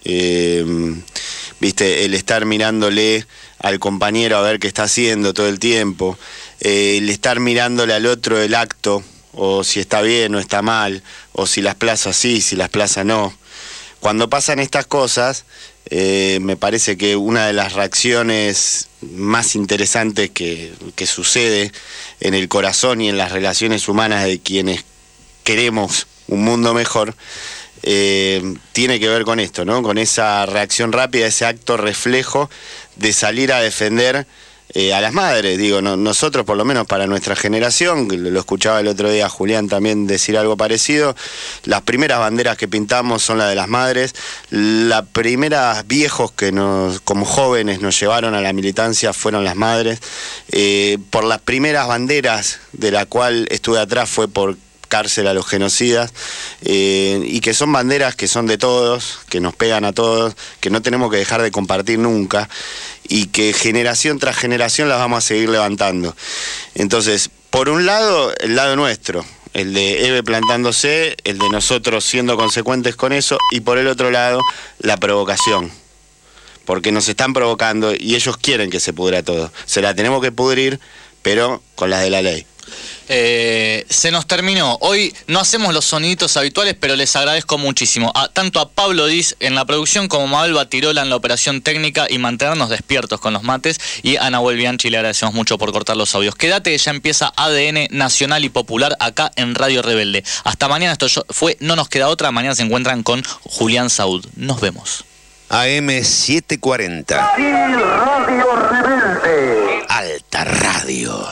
viste, el estar mirándole al compañero a ver qué está haciendo todo el tiempo, el estar mirándole al otro el acto, o si está bien o está mal, o si las plazas sí, si las plazas no. Cuando pasan estas cosas, me parece que una de las reacciones más interesantes que sucede en el corazón y en las relaciones humanas de quienes queremos un mundo mejor, tiene que ver con esto, ¿no? Con esa reacción rápida, ese acto reflejo de salir a defender a las madres. Digo, nosotros, por lo menos para nuestra generación, lo escuchaba el otro día Julián también decir algo parecido, las primeras banderas que pintamos son las de las madres, las primeras viejos que como jóvenes nos llevaron a la militancia fueron las madres, por las primeras banderas de la cual estuve atrás fue por cárcel a los genocidas, y que son banderas que son de todos, que nos pegan a todos, que no tenemos que dejar de compartir nunca, y que generación tras generación las vamos a seguir levantando. Entonces, por un lado, el lado nuestro, el de Eve plantándose, el de nosotros siendo consecuentes con eso, y por el otro lado, la provocación. Porque nos están provocando y ellos quieren que se pudra todo. Se la tenemos que pudrir, pero con las de la ley. Se nos terminó. Hoy no hacemos los soniditos habituales, pero les agradezco muchísimo. Tanto a Pablo Diz en la producción como a Mabel Batirola en la operación técnica y mantenernos despiertos con los mates. Y a Nahuel Bianchi le agradecemos mucho por cortar los audios. Quédate, que ya empieza ADN Nacional y Popular acá en Radio Rebelde. Hasta mañana. Esto fue No Nos Queda Otra. Mañana se encuentran con Julián Saúd. Nos vemos. AM 740. Radio Rebelde. Alta Radio.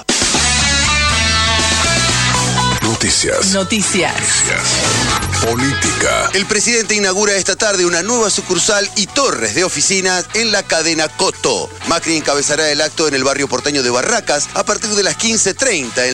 Noticias. Política. El presidente inaugura esta tarde una nueva sucursal y torres de oficinas en la cadena Coto. Macri encabezará el acto en el barrio porteño de Barracas a partir de las 15:30.